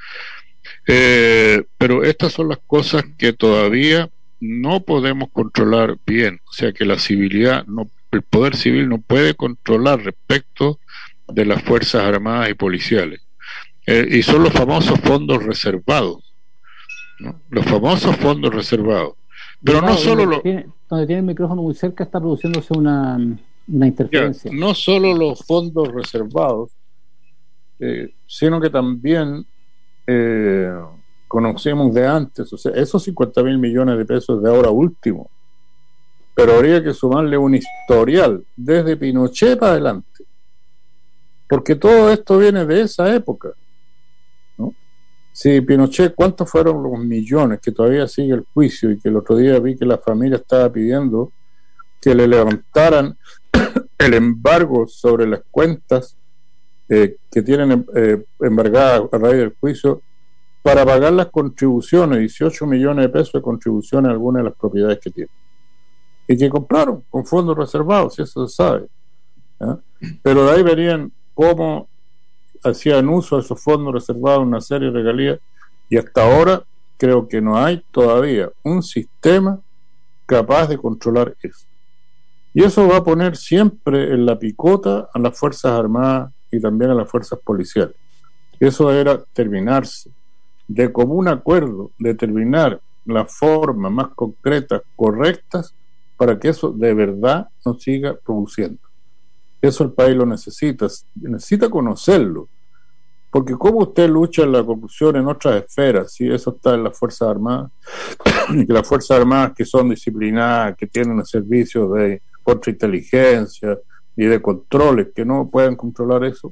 [SPEAKER 5] Eh, pero estas son las cosas que todavía no podemos controlar bien, o sea que la civilidad, no, el poder civil no puede controlar respecto de las Fuerzas Armadas y policiales, eh, y son los famosos fondos reservados, ¿no? Los famosos fondos reservados. Pero no solo
[SPEAKER 3] donde,
[SPEAKER 5] lo,
[SPEAKER 3] tiene, donde tiene el micrófono muy cerca está produciéndose una, una interferencia.
[SPEAKER 5] Ya, no solo los fondos reservados, eh, sino que también eh, conocemos de antes, o sea, esos cincuenta mil millones de pesos de ahora último, pero habría que sumarle un historial desde Pinochet para adelante, porque todo esto viene de esa época, ¿no? Si Pinochet, ¿cuántos fueron los millones que todavía sigue el juicio y que el otro día vi que la familia estaba pidiendo que le levantaran el embargo sobre las cuentas eh, que tienen eh, embargadas a raíz del juicio para pagar las contribuciones, dieciocho millones de pesos de contribuciones a algunas de las propiedades que tienen y que compraron con fondos reservados, si eso se sabe, ¿eh? Pero de ahí verían cómo hacían uso de esos fondos reservados, una serie de regalías, y hasta ahora creo que no hay todavía un sistema capaz de controlar eso. Y eso va a poner siempre en la picota a las Fuerzas Armadas y también a las fuerzas policiales. Eso deberá terminarse de común acuerdo, determinar las formas más concretas, correctas, para que eso de verdad no siga produciendo. Eso el país lo necesita, necesita conocerlo, porque cómo usted lucha en la corrupción en otras esferas, si eso está en las Fuerzas Armadas, y que las Fuerzas Armadas que son disciplinadas, que tienen servicios de contrainteligencia y de controles, que no pueden controlar eso,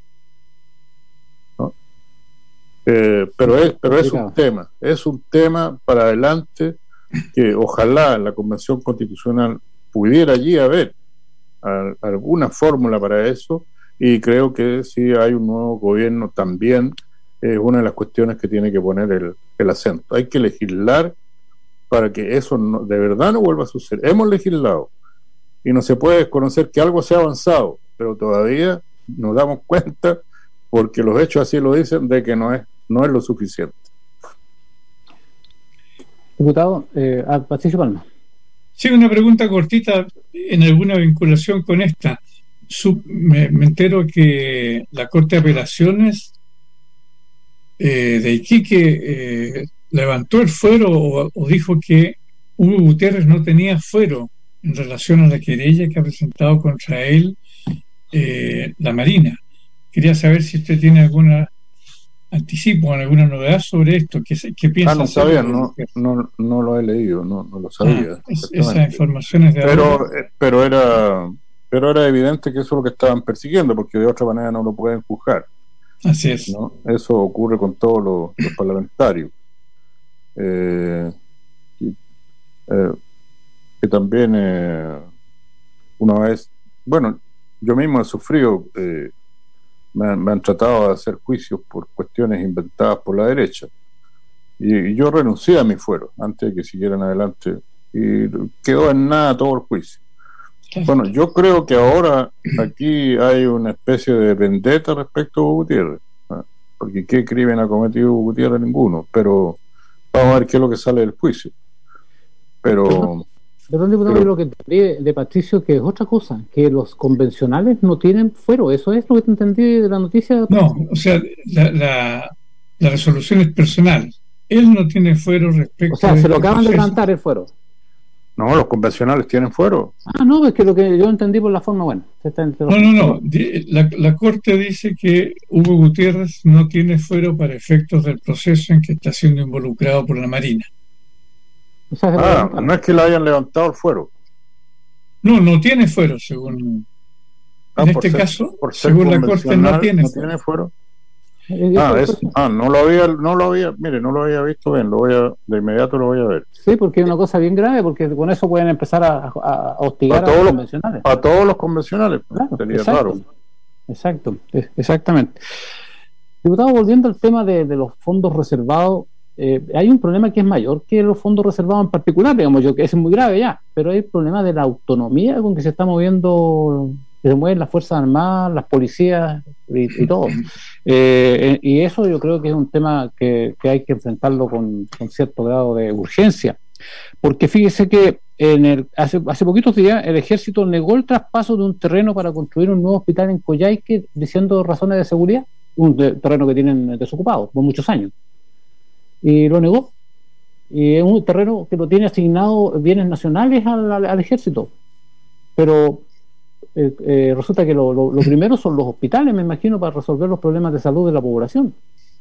[SPEAKER 5] ¿no? Eh, pero es, pero es un tema, es un tema para adelante que ojalá la Convención Constitucional pudiera allí haber a, alguna fórmula para eso, y creo que si hay un nuevo gobierno también es una de las cuestiones que tiene que poner el, el acento. Hay que legislar para que eso no, de verdad no vuelva a suceder. Hemos legislado y no se puede desconocer que algo se ha avanzado, pero todavía nos damos cuenta, porque los hechos así lo dicen, de que no es, no es lo suficiente.
[SPEAKER 3] Diputado, eh, a Patricio Palma.
[SPEAKER 4] Sí, una pregunta cortita en alguna vinculación con esta. Sub, me, me entero que la Corte de Apelaciones eh, de Iquique eh, levantó el fuero o, o dijo que Hugo Gutiérrez no tenía fuero en relación a la querella que ha presentado contra él eh, la Marina. Quería saber si usted tiene alguna anticipo, alguna novedad sobre esto. ¿Qué, qué piensa?
[SPEAKER 5] Ah, no sabía, no, no, no lo he leído, no, no lo sabía.
[SPEAKER 4] Ah, es, esas informaciones de
[SPEAKER 5] pero, ahora. pero era pero era evidente que eso es lo que estaban persiguiendo, porque de otra manera no lo pueden juzgar.
[SPEAKER 4] Así es.
[SPEAKER 5] ¿No? Eso ocurre con todos los, los parlamentarios. Eh, eh, que también eh, una vez, bueno, yo mismo he sufrido, eh, me, han, me han tratado de hacer juicios por cuestiones inventadas por la derecha, y, y yo renuncié a mi fuero antes de que siguieran adelante, y quedó en nada todo el juicio. Bueno, yo creo que ahora aquí hay una especie de vendetta respecto a Hugo Gutiérrez, ¿no? Porque qué crimen ha cometido Hugo Gutiérrez, ninguno, pero vamos a ver qué es lo que sale del juicio. Pero
[SPEAKER 3] Perdón, diputado, yo lo que entendí de, de Patricio, que es otra cosa, que los convencionales no tienen fuero. ¿Eso es lo que te entendí de la noticia?
[SPEAKER 4] No, o sea, la, la, la resolución es personal. Él no tiene fuero respecto.
[SPEAKER 3] O sea,
[SPEAKER 4] a
[SPEAKER 3] se
[SPEAKER 4] este
[SPEAKER 3] lo acaban
[SPEAKER 4] proceso.
[SPEAKER 3] de levantar el fuero.
[SPEAKER 5] no, los convencionales tienen fuero.
[SPEAKER 3] Ah, no, es que lo que yo entendí por la forma, bueno. Está entre los-
[SPEAKER 4] No, no, no. Di- La, la Corte dice que Hugo Gutiérrez no tiene fuero para efectos del proceso en que está siendo involucrado por la Marina.
[SPEAKER 3] O sea, se lo
[SPEAKER 5] Ah,
[SPEAKER 3] levantaron.
[SPEAKER 5] no es que le hayan levantado el fuero.
[SPEAKER 4] No, no tiene fuero, según.
[SPEAKER 5] Ah,
[SPEAKER 4] En
[SPEAKER 5] por
[SPEAKER 4] este
[SPEAKER 5] ser-
[SPEAKER 4] caso,
[SPEAKER 5] por ser
[SPEAKER 4] según la Corte, no
[SPEAKER 5] convencional,
[SPEAKER 4] tiene
[SPEAKER 5] no
[SPEAKER 4] fuero.
[SPEAKER 5] tiene fuero.
[SPEAKER 3] Eh,
[SPEAKER 5] Ah,
[SPEAKER 3] eso-
[SPEAKER 5] es, ah, no lo había, no lo había, mire, no lo había visto bien, lo voy a, de inmediato lo voy a ver.
[SPEAKER 3] Sí, porque es una cosa bien grave, porque con eso pueden empezar a, a- a hostigar
[SPEAKER 5] A
[SPEAKER 3] a,
[SPEAKER 5] todos
[SPEAKER 3] los
[SPEAKER 5] los-
[SPEAKER 3] convencionales.
[SPEAKER 5] A todos los convencionales,
[SPEAKER 3] Claro,
[SPEAKER 5] sería
[SPEAKER 3] exacto.
[SPEAKER 5] raro.
[SPEAKER 3] Exacto, es- exactamente. Diputado, volviendo al tema de, de los fondos reservados, eh, hay un problema que es mayor que los fondos reservados en particular, digamos yo, que ese es muy grave ya, pero hay el problema de la autonomía con que se está moviendo, que se mueven las Fuerzas Armadas, las policías y, y todo. Eh, y eso yo creo que es un tema que, que hay que enfrentarlo con, con cierto grado de urgencia. Porque fíjese que en el, hace, hace poquitos días el ejército negó el traspaso de un terreno para construir un nuevo hospital en Coyhaique diciendo razones de seguridad, un de- terreno que tienen desocupado por muchos años. Y lo negó. Y es un terreno que lo tiene asignado bienes nacionales al, al- al ejército. Pero eh, eh, resulta que lo, lo, lo primero son los hospitales, me imagino, para resolver los problemas de salud de la población.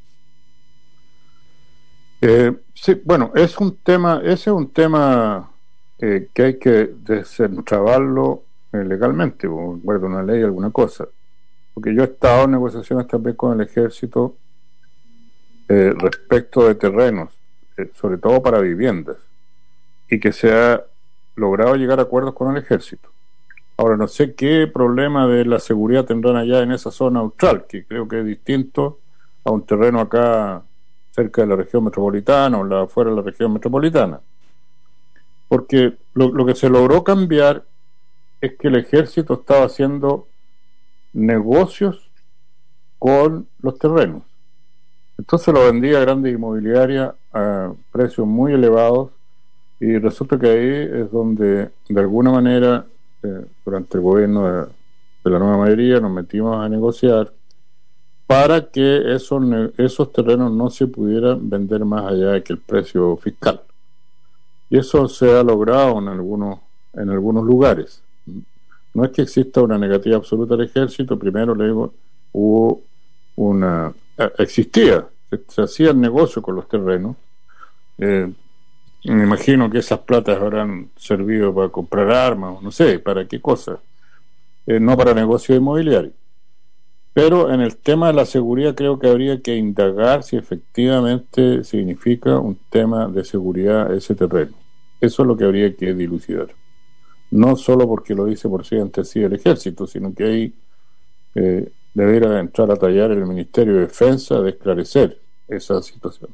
[SPEAKER 5] Eh, sí, bueno, es un tema, ese es un tema eh, que hay que desentrabarlo eh, legalmente, o guarda una ley, alguna cosa. Porque yo he estado en negociaciones también con el ejército eh, respecto de terrenos, eh, sobre todo para viviendas, y que se ha logrado llegar a acuerdos con el ejército. Ahora, no sé qué problema de la seguridad tendrán allá en esa zona austral, que creo que es distinto a un terreno acá cerca de la región metropolitana o la, fuera de la región metropolitana. Porque lo, lo que se logró cambiar es que el ejército estaba haciendo negocios con los terrenos. Entonces lo vendía a grandes inmobiliarias a precios muy elevados, y resulta que ahí es donde de alguna manera eh, durante el gobierno de, de la nueva mayoría nos metimos a negociar para que esos, esos terrenos no se pudieran vender más allá que el precio fiscal. Y eso se ha logrado en algunos, en algunos lugares. No es que exista una negativa absoluta al ejército, primero le digo, hubo una... existía, se, se hacía el negocio con los terrenos. Eh, me imagino que esas platas habrán servido para comprar armas, no sé, para qué cosa, eh, no para negocio inmobiliario. Pero en el tema de la seguridad creo que habría que indagar si efectivamente significa un tema de seguridad ese terreno. Eso es lo que habría que dilucidar. No solo porque lo dice por sí ante sí el ejército, sino que ahí eh, debería entrar a tallar el Ministerio de Defensa de esclarecer esa situación.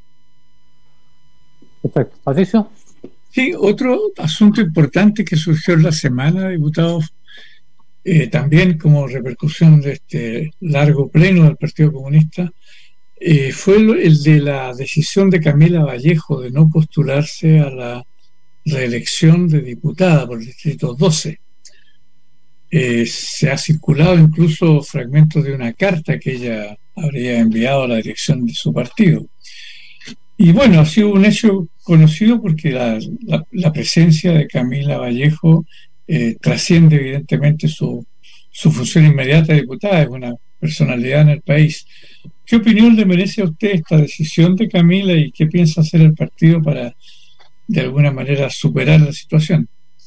[SPEAKER 3] Perfecto. Patricio.
[SPEAKER 4] Sí, otro asunto importante que surgió en la semana, diputados, eh, también como repercusión de este largo pleno del Partido Comunista, eh, fue el, el de la decisión de Camila Vallejo de no postularse a la reelección de diputada por el distrito doce. Eh, se ha circulado incluso fragmentos de una carta que ella habría enviado a la dirección de su partido. Y bueno, ha sido un hecho conocido porque la, la, la presencia de Camila Vallejo eh, trasciende evidentemente su, su función inmediata de diputada, es una personalidad en el país. ¿Qué opinión le merece a usted esta decisión de Camila y qué piensa hacer el partido para de alguna manera superar la situación?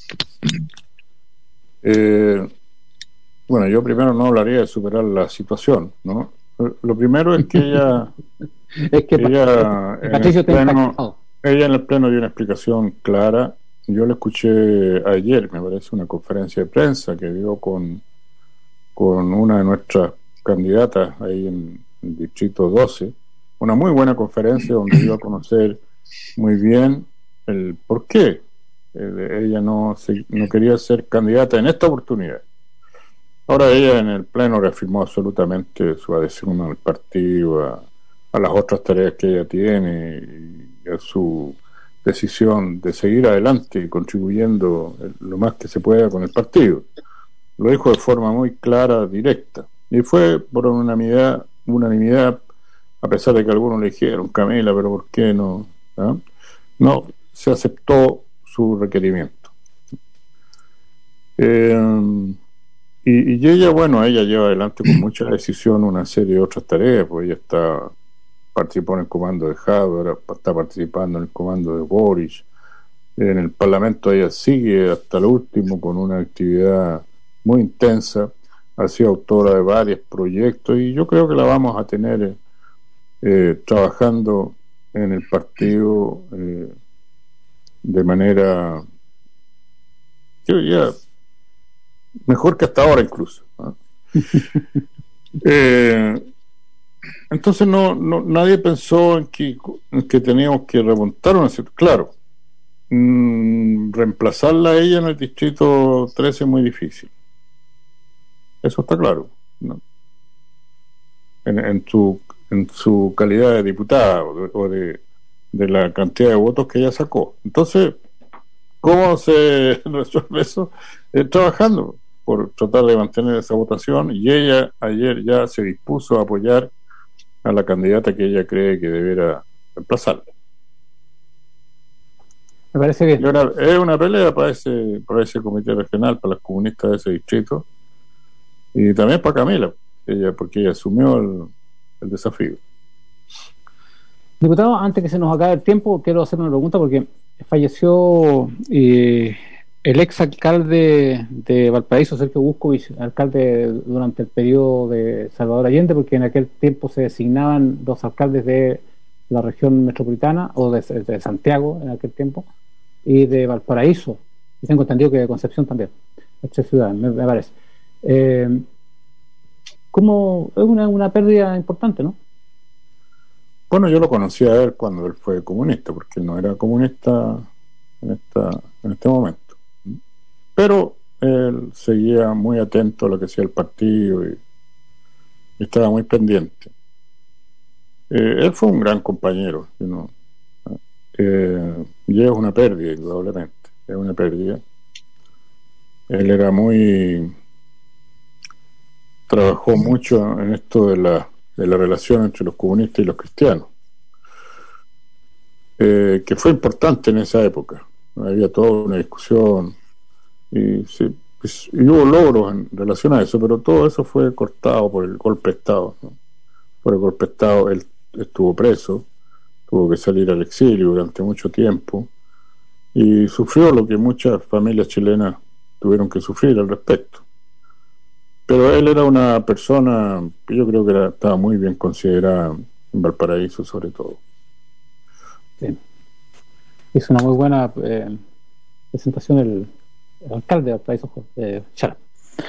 [SPEAKER 5] Eh, bueno, yo primero no hablaría de superar la situación, ¿no? Lo primero es que ella,
[SPEAKER 3] Es que
[SPEAKER 5] ella en,
[SPEAKER 3] Patricio
[SPEAKER 5] el
[SPEAKER 3] está
[SPEAKER 5] pleno,
[SPEAKER 3] impactado.
[SPEAKER 5] ella en el pleno dio una explicación clara. Yo la escuché ayer, me parece, una conferencia de prensa que dio con, con una de nuestras candidatas ahí en el distrito doce, una muy buena conferencia donde iba a conocer muy bien el por qué eh, ella no, se, no quería ser candidata en esta oportunidad. Ahora ella en el pleno reafirmó absolutamente su adhesión al partido, a, a las otras tareas que ella tiene y a su decisión de seguir adelante y contribuyendo lo más que se pueda con el partido. Lo dijo de forma muy clara, directa, y fue por unanimidad, unanimidad a pesar de que algunos le dijeron, Camila, pero ¿por qué no? ¿Ah? No, se aceptó su requerimiento. Eh, y, y ella, bueno, ella lleva adelante con mucha decisión una serie de otras tareas, pues ella está participó en el comando de Haber, ahora está participando en el comando de Boris, en el Parlamento ella sigue hasta lo último con una actividad muy intensa, ha sido autora de varios proyectos y yo creo que la vamos a tener eh, trabajando en el partido eh, de manera, yo diría, mejor que hasta ahora incluso, ¿no? eh, entonces no, no nadie pensó en que, en que teníamos que remontar una situación. Claro, mmm, reemplazarla a ella en el distrito trece es muy difícil, eso está claro, ¿no? en, en, su, en su calidad de diputada o, de, o de, de la cantidad de votos que ella sacó. Entonces, ¿cómo se resuelve eso? Eh, trabajando por tratar de mantener esa votación, y ella ayer ya se dispuso a apoyar a la candidata que ella cree que debiera reemplazarla.
[SPEAKER 3] Me parece bien.
[SPEAKER 5] Y ahora, es una pelea para ese, para ese comité regional, para las comunistas de ese distrito, y también para Camila, ella, porque ella asumió el, el desafío.
[SPEAKER 3] Diputado, antes que se nos acabe el tiempo, quiero hacer una pregunta porque falleció eh, el ex alcalde de Valparaíso, Sergio Buscovich, alcalde durante el periodo de Salvador Allende, porque en aquel tiempo se designaban los alcaldes de la región metropolitana, o de, de Santiago en aquel tiempo, y de Valparaíso, y tengo entendido que de Concepción también, esta ciudad, me, me parece. Eh, como es una, una pérdida importante, ¿no?
[SPEAKER 5] Bueno, yo lo conocí a él cuando él fue comunista, porque él no era comunista en, esta, en este momento. Pero él seguía muy atento a lo que hacía el partido y, y estaba muy pendiente. Eh, él fue un gran compañero, ¿no? eh, y es una pérdida, indudablemente, es una pérdida. Él era muy... trabajó mucho en esto de la, de la relación entre los comunistas y los cristianos, eh, que fue importante en esa época. Había toda una discusión y, sí, pues, y hubo logros en relación a eso, pero todo eso fue cortado por el golpe de Estado, ¿no? Por el golpe de Estado él estuvo preso, tuvo que salir al exilio durante mucho tiempo y sufrió lo que muchas familias chilenas tuvieron que sufrir al respecto. Pero él era una persona que yo creo que era, estaba muy bien considerada en Valparaíso, sobre todo.
[SPEAKER 3] Sí. Hizo una muy buena eh, presentación el, el alcalde de Valparaíso, eh, Chara.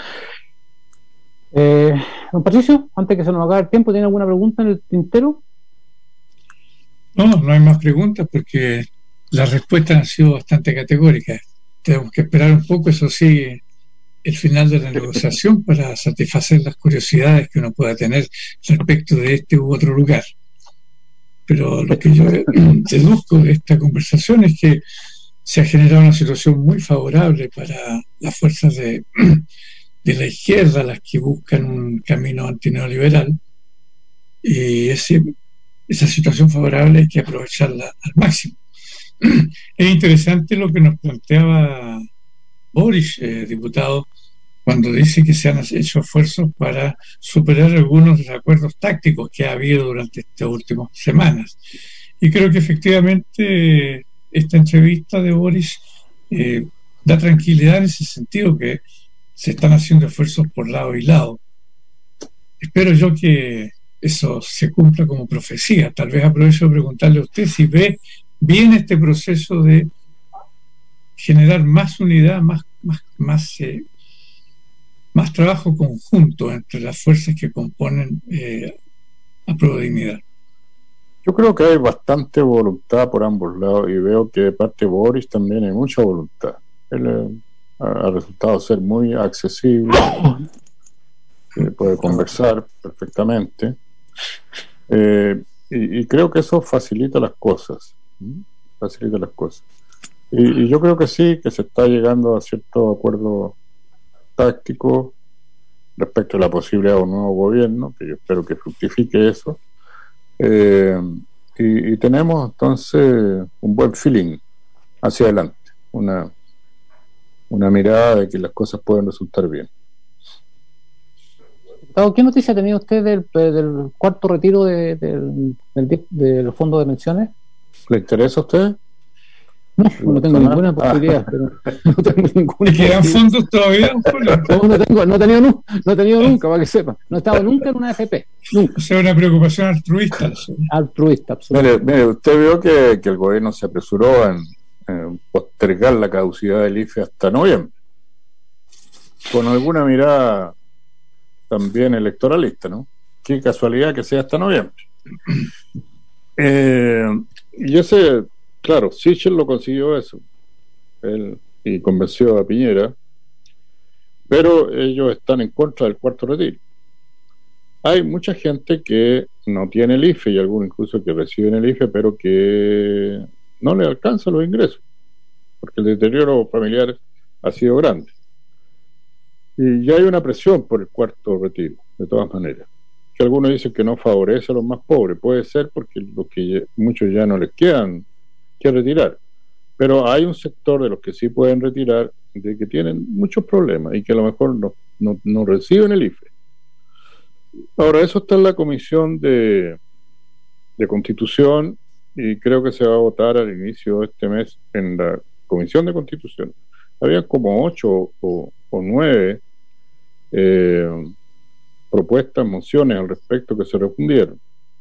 [SPEAKER 3] Eh, don Patricio, antes que se nos acabe el tiempo, ¿tiene alguna pregunta en el tintero?
[SPEAKER 4] No, no hay más preguntas porque las respuestas han sido bastante categóricas. Tenemos que esperar un poco, eso sí, el final de la negociación para satisfacer las curiosidades que uno pueda tener respecto de este u otro lugar. Pero lo que yo deduzco de esta conversación es que se ha generado una situación muy favorable para las fuerzas de, de la izquierda, las que buscan un camino antineoliberal, y ese, esa situación favorable hay que aprovecharla al máximo. Es interesante lo que nos planteaba Boris, eh, diputado, cuando dice que se han hecho esfuerzos para superar algunos desacuerdos tácticos que ha habido durante estas últimas semanas. Y creo que efectivamente esta entrevista de Boris eh, da tranquilidad en ese sentido, que se están haciendo esfuerzos por lado y lado. Espero yo que eso se cumpla como profecía. Tal vez aprovecho de preguntarle a usted si ve viene este proceso de generar más unidad, más, más, más, eh, más trabajo conjunto entre las fuerzas que componen eh, a Prueba de Dignidad.
[SPEAKER 5] Yo creo que hay bastante voluntad por ambos lados y veo que de parte de Boris también hay mucha voluntad. Él eh, ha resultado ser muy accesible, eh, puede conversar perfectamente, eh, y, y creo que eso facilita las cosas, ¿sí? facilita las cosas. Y, y yo creo que sí, que se está llegando a cierto acuerdo táctico respecto a la posibilidad de un nuevo gobierno, que yo espero que fructifique eso. Eh, y, y tenemos entonces un buen feeling hacia adelante, una, una mirada de que las cosas pueden resultar bien.
[SPEAKER 3] ¿Qué noticia ha tenido usted del, del cuarto retiro de, del, del, del fondo de pensiones?
[SPEAKER 5] ¿Le interesa a usted?
[SPEAKER 3] No, no tengo ninguna posibilidad, ah. pero no tengo ninguna.
[SPEAKER 4] ¿Le quedan fondos todavía?
[SPEAKER 3] No, no, tengo, no, he tenido, no, no he tenido nunca, para que sepa. No he estado nunca en una A F P. Nunca.
[SPEAKER 4] O sea, una preocupación altruista.
[SPEAKER 3] Altruista, absolutamente.
[SPEAKER 5] Mire, mire, usted vio que, que el gobierno se apresuró en, en postergar la caducidad del I F E hasta noviembre, con alguna mirada también electoralista, ¿no? Qué casualidad que sea hasta noviembre. Eh, y ese... Claro, Sichel lo consiguió eso, él, y convenció a Piñera, pero ellos están en contra del cuarto retiro. Hay mucha gente que no tiene el I F E y algunos incluso que reciben el I F E, pero que no le alcanzan los ingresos, porque el deterioro familiar ha sido grande. Y ya hay una presión por el cuarto retiro, de todas maneras. Que algunos dicen que no favorece a los más pobres, puede ser porque los que muchos ya no les quedan que retirar, pero hay un sector de los que sí pueden retirar de que tienen muchos problemas y que a lo mejor no, no, no reciben el I F E. Ahora, eso está en la comisión de, de Constitución y creo que se va a votar al inicio de este mes en la comisión de Constitución. Había como ocho o, o nueve eh, propuestas, mociones al respecto que se refundieron.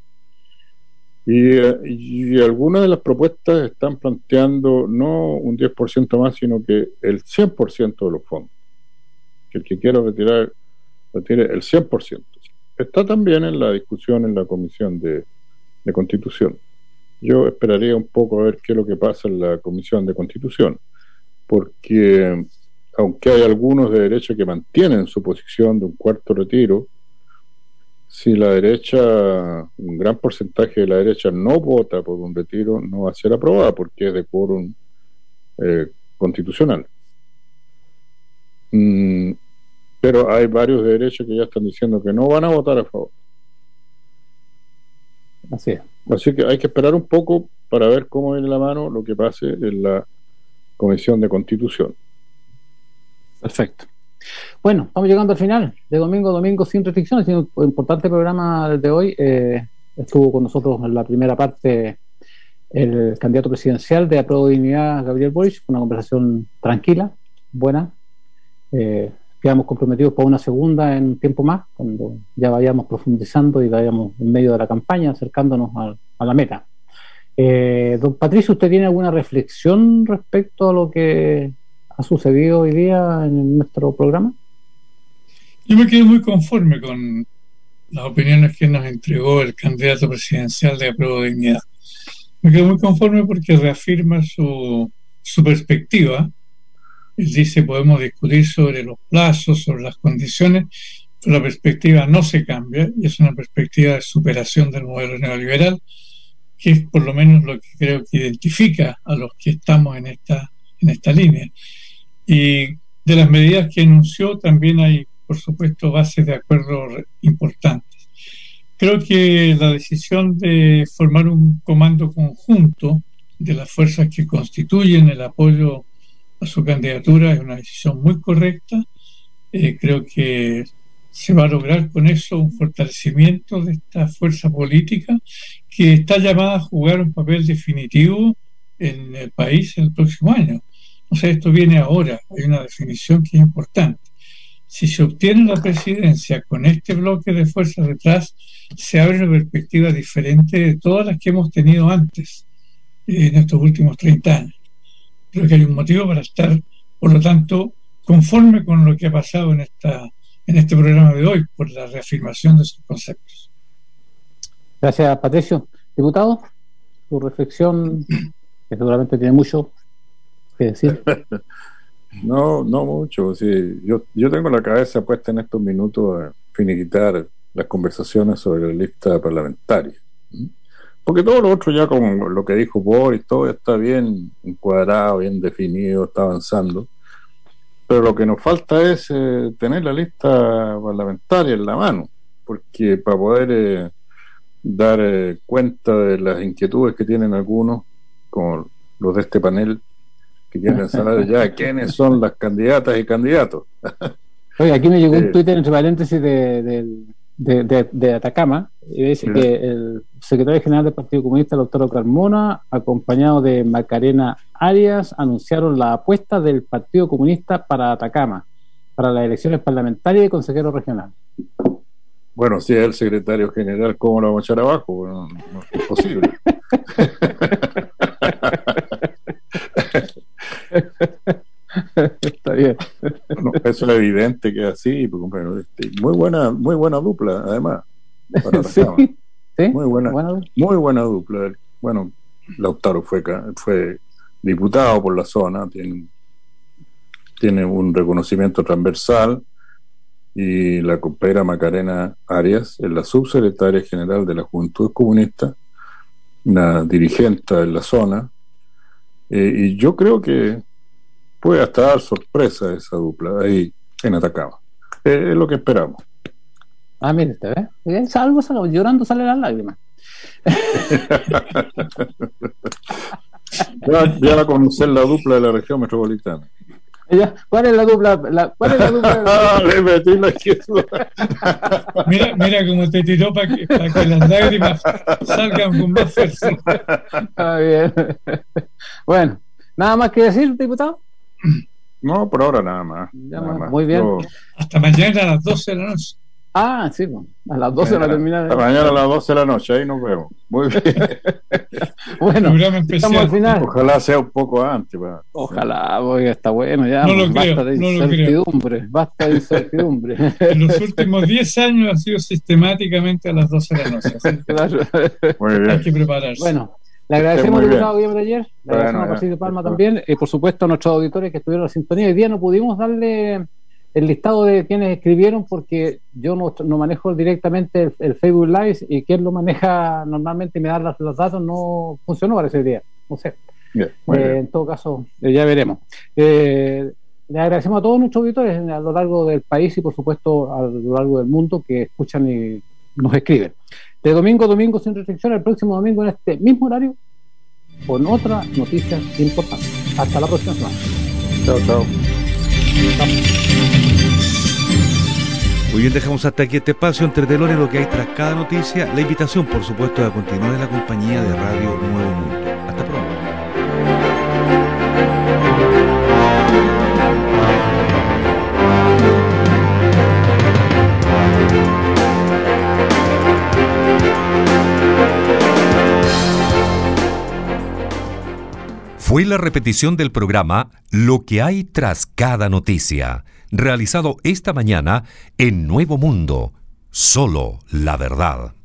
[SPEAKER 5] Y, y algunas de las propuestas están planteando no un diez por ciento más, sino que el cien por ciento de los fondos. Que el que quiera retirar, retire el cien por ciento. Está también en la discusión en la Comisión de, de Constitución. Yo esperaría un poco a ver qué es lo que pasa en la Comisión de Constitución, porque aunque hay algunos de derecha que mantienen su posición de un cuarto retiro, si la derecha, un gran porcentaje de la derecha no vota por un retiro, no va a ser aprobada porque es de quórum eh, constitucional. Mm, pero hay varios de derecha que ya están diciendo que no van a votar a favor.
[SPEAKER 3] Así es.
[SPEAKER 5] Así que hay que esperar un poco para ver cómo viene la mano lo que pase en la Comisión de Constitución.
[SPEAKER 3] Perfecto. Bueno, estamos llegando al final de Domingo Domingo Sin Restricciones. Un importante programa de hoy. Eh, estuvo con nosotros en la primera parte el candidato presidencial de Apruebo Dignidad, Gabriel Boric. Una conversación tranquila, buena. Eh, quedamos comprometidos para una segunda en un tiempo más, cuando ya vayamos profundizando y vayamos en medio de la campaña, acercándonos a, a la meta. Eh, don Patricio, ¿usted tiene alguna reflexión respecto a lo que ha sucedido hoy día en nuestro programa?
[SPEAKER 4] Yo me quedé muy conforme con las opiniones que nos entregó el candidato presidencial de Apruebo Dignidad. Me quedo muy conforme porque reafirma su, su perspectiva. Él dice, podemos discutir sobre los plazos, sobre las condiciones, pero la perspectiva no se cambia y es una perspectiva de superación del modelo neoliberal, que es por lo menos lo que creo que identifica a los que estamos en esta, en esta línea. Y de las medidas que anunció también hay, por supuesto, bases de acuerdo importantes. Creo que la decisión de formar un comando conjunto de las fuerzas que constituyen el apoyo a su candidatura es una decisión muy correcta. Eh, creo que se va a lograr con eso un fortalecimiento de esta fuerza política que está llamada a jugar un papel definitivo en el país en el próximo año. O sea, esto viene ahora, hay una definición que es importante. Si se obtiene la presidencia con este bloque de fuerzas detrás, se abre una perspectiva diferente de todas las que hemos tenido antes. en estos últimos treinta años. Creo que hay un motivo para estar, por lo tanto, conforme con lo que ha pasado en esta en este programa de hoy, por la reafirmación de sus conceptos.
[SPEAKER 3] Gracias, Patricio. Diputado, su reflexión, que seguramente tiene mucho que decir.
[SPEAKER 5] No, no mucho. Sí. Yo, yo tengo la cabeza puesta en estos minutos a finiquitar las conversaciones sobre la lista parlamentaria. Porque todo lo otro ya, como lo que dijo Boris, todo está bien encuadrado, bien definido, está avanzando. Pero lo que nos falta es eh, tener la lista parlamentaria en la mano, porque para poder eh, dar eh, cuenta de las inquietudes que tienen algunos, como los de este panel, que quieren saber ya quiénes son las candidatas y candidatos.
[SPEAKER 3] Oye, aquí me llegó
[SPEAKER 5] eh,
[SPEAKER 3] un Twitter entre paréntesis de, de, de, de, de Atacama, y dice que el secretario general del Partido Comunista, el doctor Carmona, acompañado de Macarena Arias, anunciaron la apuesta del Partido Comunista para Atacama, para las elecciones parlamentarias y consejero regional.
[SPEAKER 5] Bueno, si es el secretario general, ¿cómo lo vamos a echar abajo? Bueno, no es posible.
[SPEAKER 3] Está bien.
[SPEAKER 5] No, eso es evidente que es así, pero este, muy buena, muy buena dupla, además. Para
[SPEAKER 3] ¿Sí? ¿Sí?
[SPEAKER 5] Muy buena,
[SPEAKER 3] bueno.
[SPEAKER 5] muy buena dupla. Bueno, Lautaro fue fue diputado por la zona, tiene, tiene un reconocimiento transversal, y la compañera Macarena Arias es la subsecretaria general de la Juventud Comunista, una dirigente en la zona, eh, y yo creo que puede hasta dar sorpresa esa dupla ahí en Atacama. Eh, es lo que esperamos.
[SPEAKER 3] Ah, mire, ¿te ves? Algo sale, llorando sale las lágrimas.
[SPEAKER 5] ya, ya a conocer la dupla de la región metropolitana.
[SPEAKER 3] Ya, ¿cuál es la dupla? La, ¿Cuál es la dupla?
[SPEAKER 5] Ah, le metí la
[SPEAKER 4] Mira, mira cómo te tiró para que, pa que las lágrimas salgan con más fuerza.
[SPEAKER 3] Está bien. Bueno, ¿nada más que decir, diputado?
[SPEAKER 5] No, por ahora nada más.
[SPEAKER 3] Ya,
[SPEAKER 5] nada más.
[SPEAKER 3] muy bien.
[SPEAKER 5] Yo,
[SPEAKER 4] Hasta mañana a las doce de la noche.
[SPEAKER 3] Ah, sí, a las doce va a terminar.
[SPEAKER 5] Hasta mañana a las doce de la noche, ahí nos vemos. Muy bien.
[SPEAKER 3] Bueno, estamos al final.
[SPEAKER 5] Ojalá sea un poco antes. Para...
[SPEAKER 3] Ojalá, porque está bueno ya.
[SPEAKER 4] No lo
[SPEAKER 3] basta
[SPEAKER 4] creo,
[SPEAKER 3] de
[SPEAKER 4] no lo
[SPEAKER 3] incertidumbre,
[SPEAKER 4] creo.
[SPEAKER 3] Basta de incertidumbre.
[SPEAKER 4] En los últimos diez años ha sido sistemáticamente a las doce de la noche.
[SPEAKER 3] Claro.
[SPEAKER 5] Muy bien.
[SPEAKER 4] Hay que prepararse.
[SPEAKER 3] Bueno, le agradecemos al diputado Guillermo ayer, le
[SPEAKER 5] bueno,
[SPEAKER 3] agradecemos a Patricio Palma también, y por supuesto a nuestros auditores que estuvieron en la sintonía. Hoy día no pudimos darle el listado de quienes escribieron porque yo no, no manejo directamente el, el Facebook Live, y quien lo maneja normalmente y me da los, los datos no funcionó para ese día, no sé.
[SPEAKER 5] Bien,
[SPEAKER 3] eh, bien. En todo caso, eh, ya veremos. Eh, le agradecemos a todos nuestros auditores a lo largo del país y por supuesto a lo largo del mundo que escuchan y nos escriben. De domingo a domingo sin restricción, el próximo domingo en este mismo horario con otra noticia importante. Hasta la próxima semana.
[SPEAKER 5] Chao, chao.
[SPEAKER 2] Muy bien, dejamos hasta aquí este espacio entre telones, lo que hay tras cada noticia. La invitación, por supuesto, a continuar en la compañía de Radio Nuevo Mundo. Hasta pronto.
[SPEAKER 1] Fue la repetición del programa Lo que hay tras cada noticia, realizado esta mañana en Nuevo Mundo. Solo la verdad.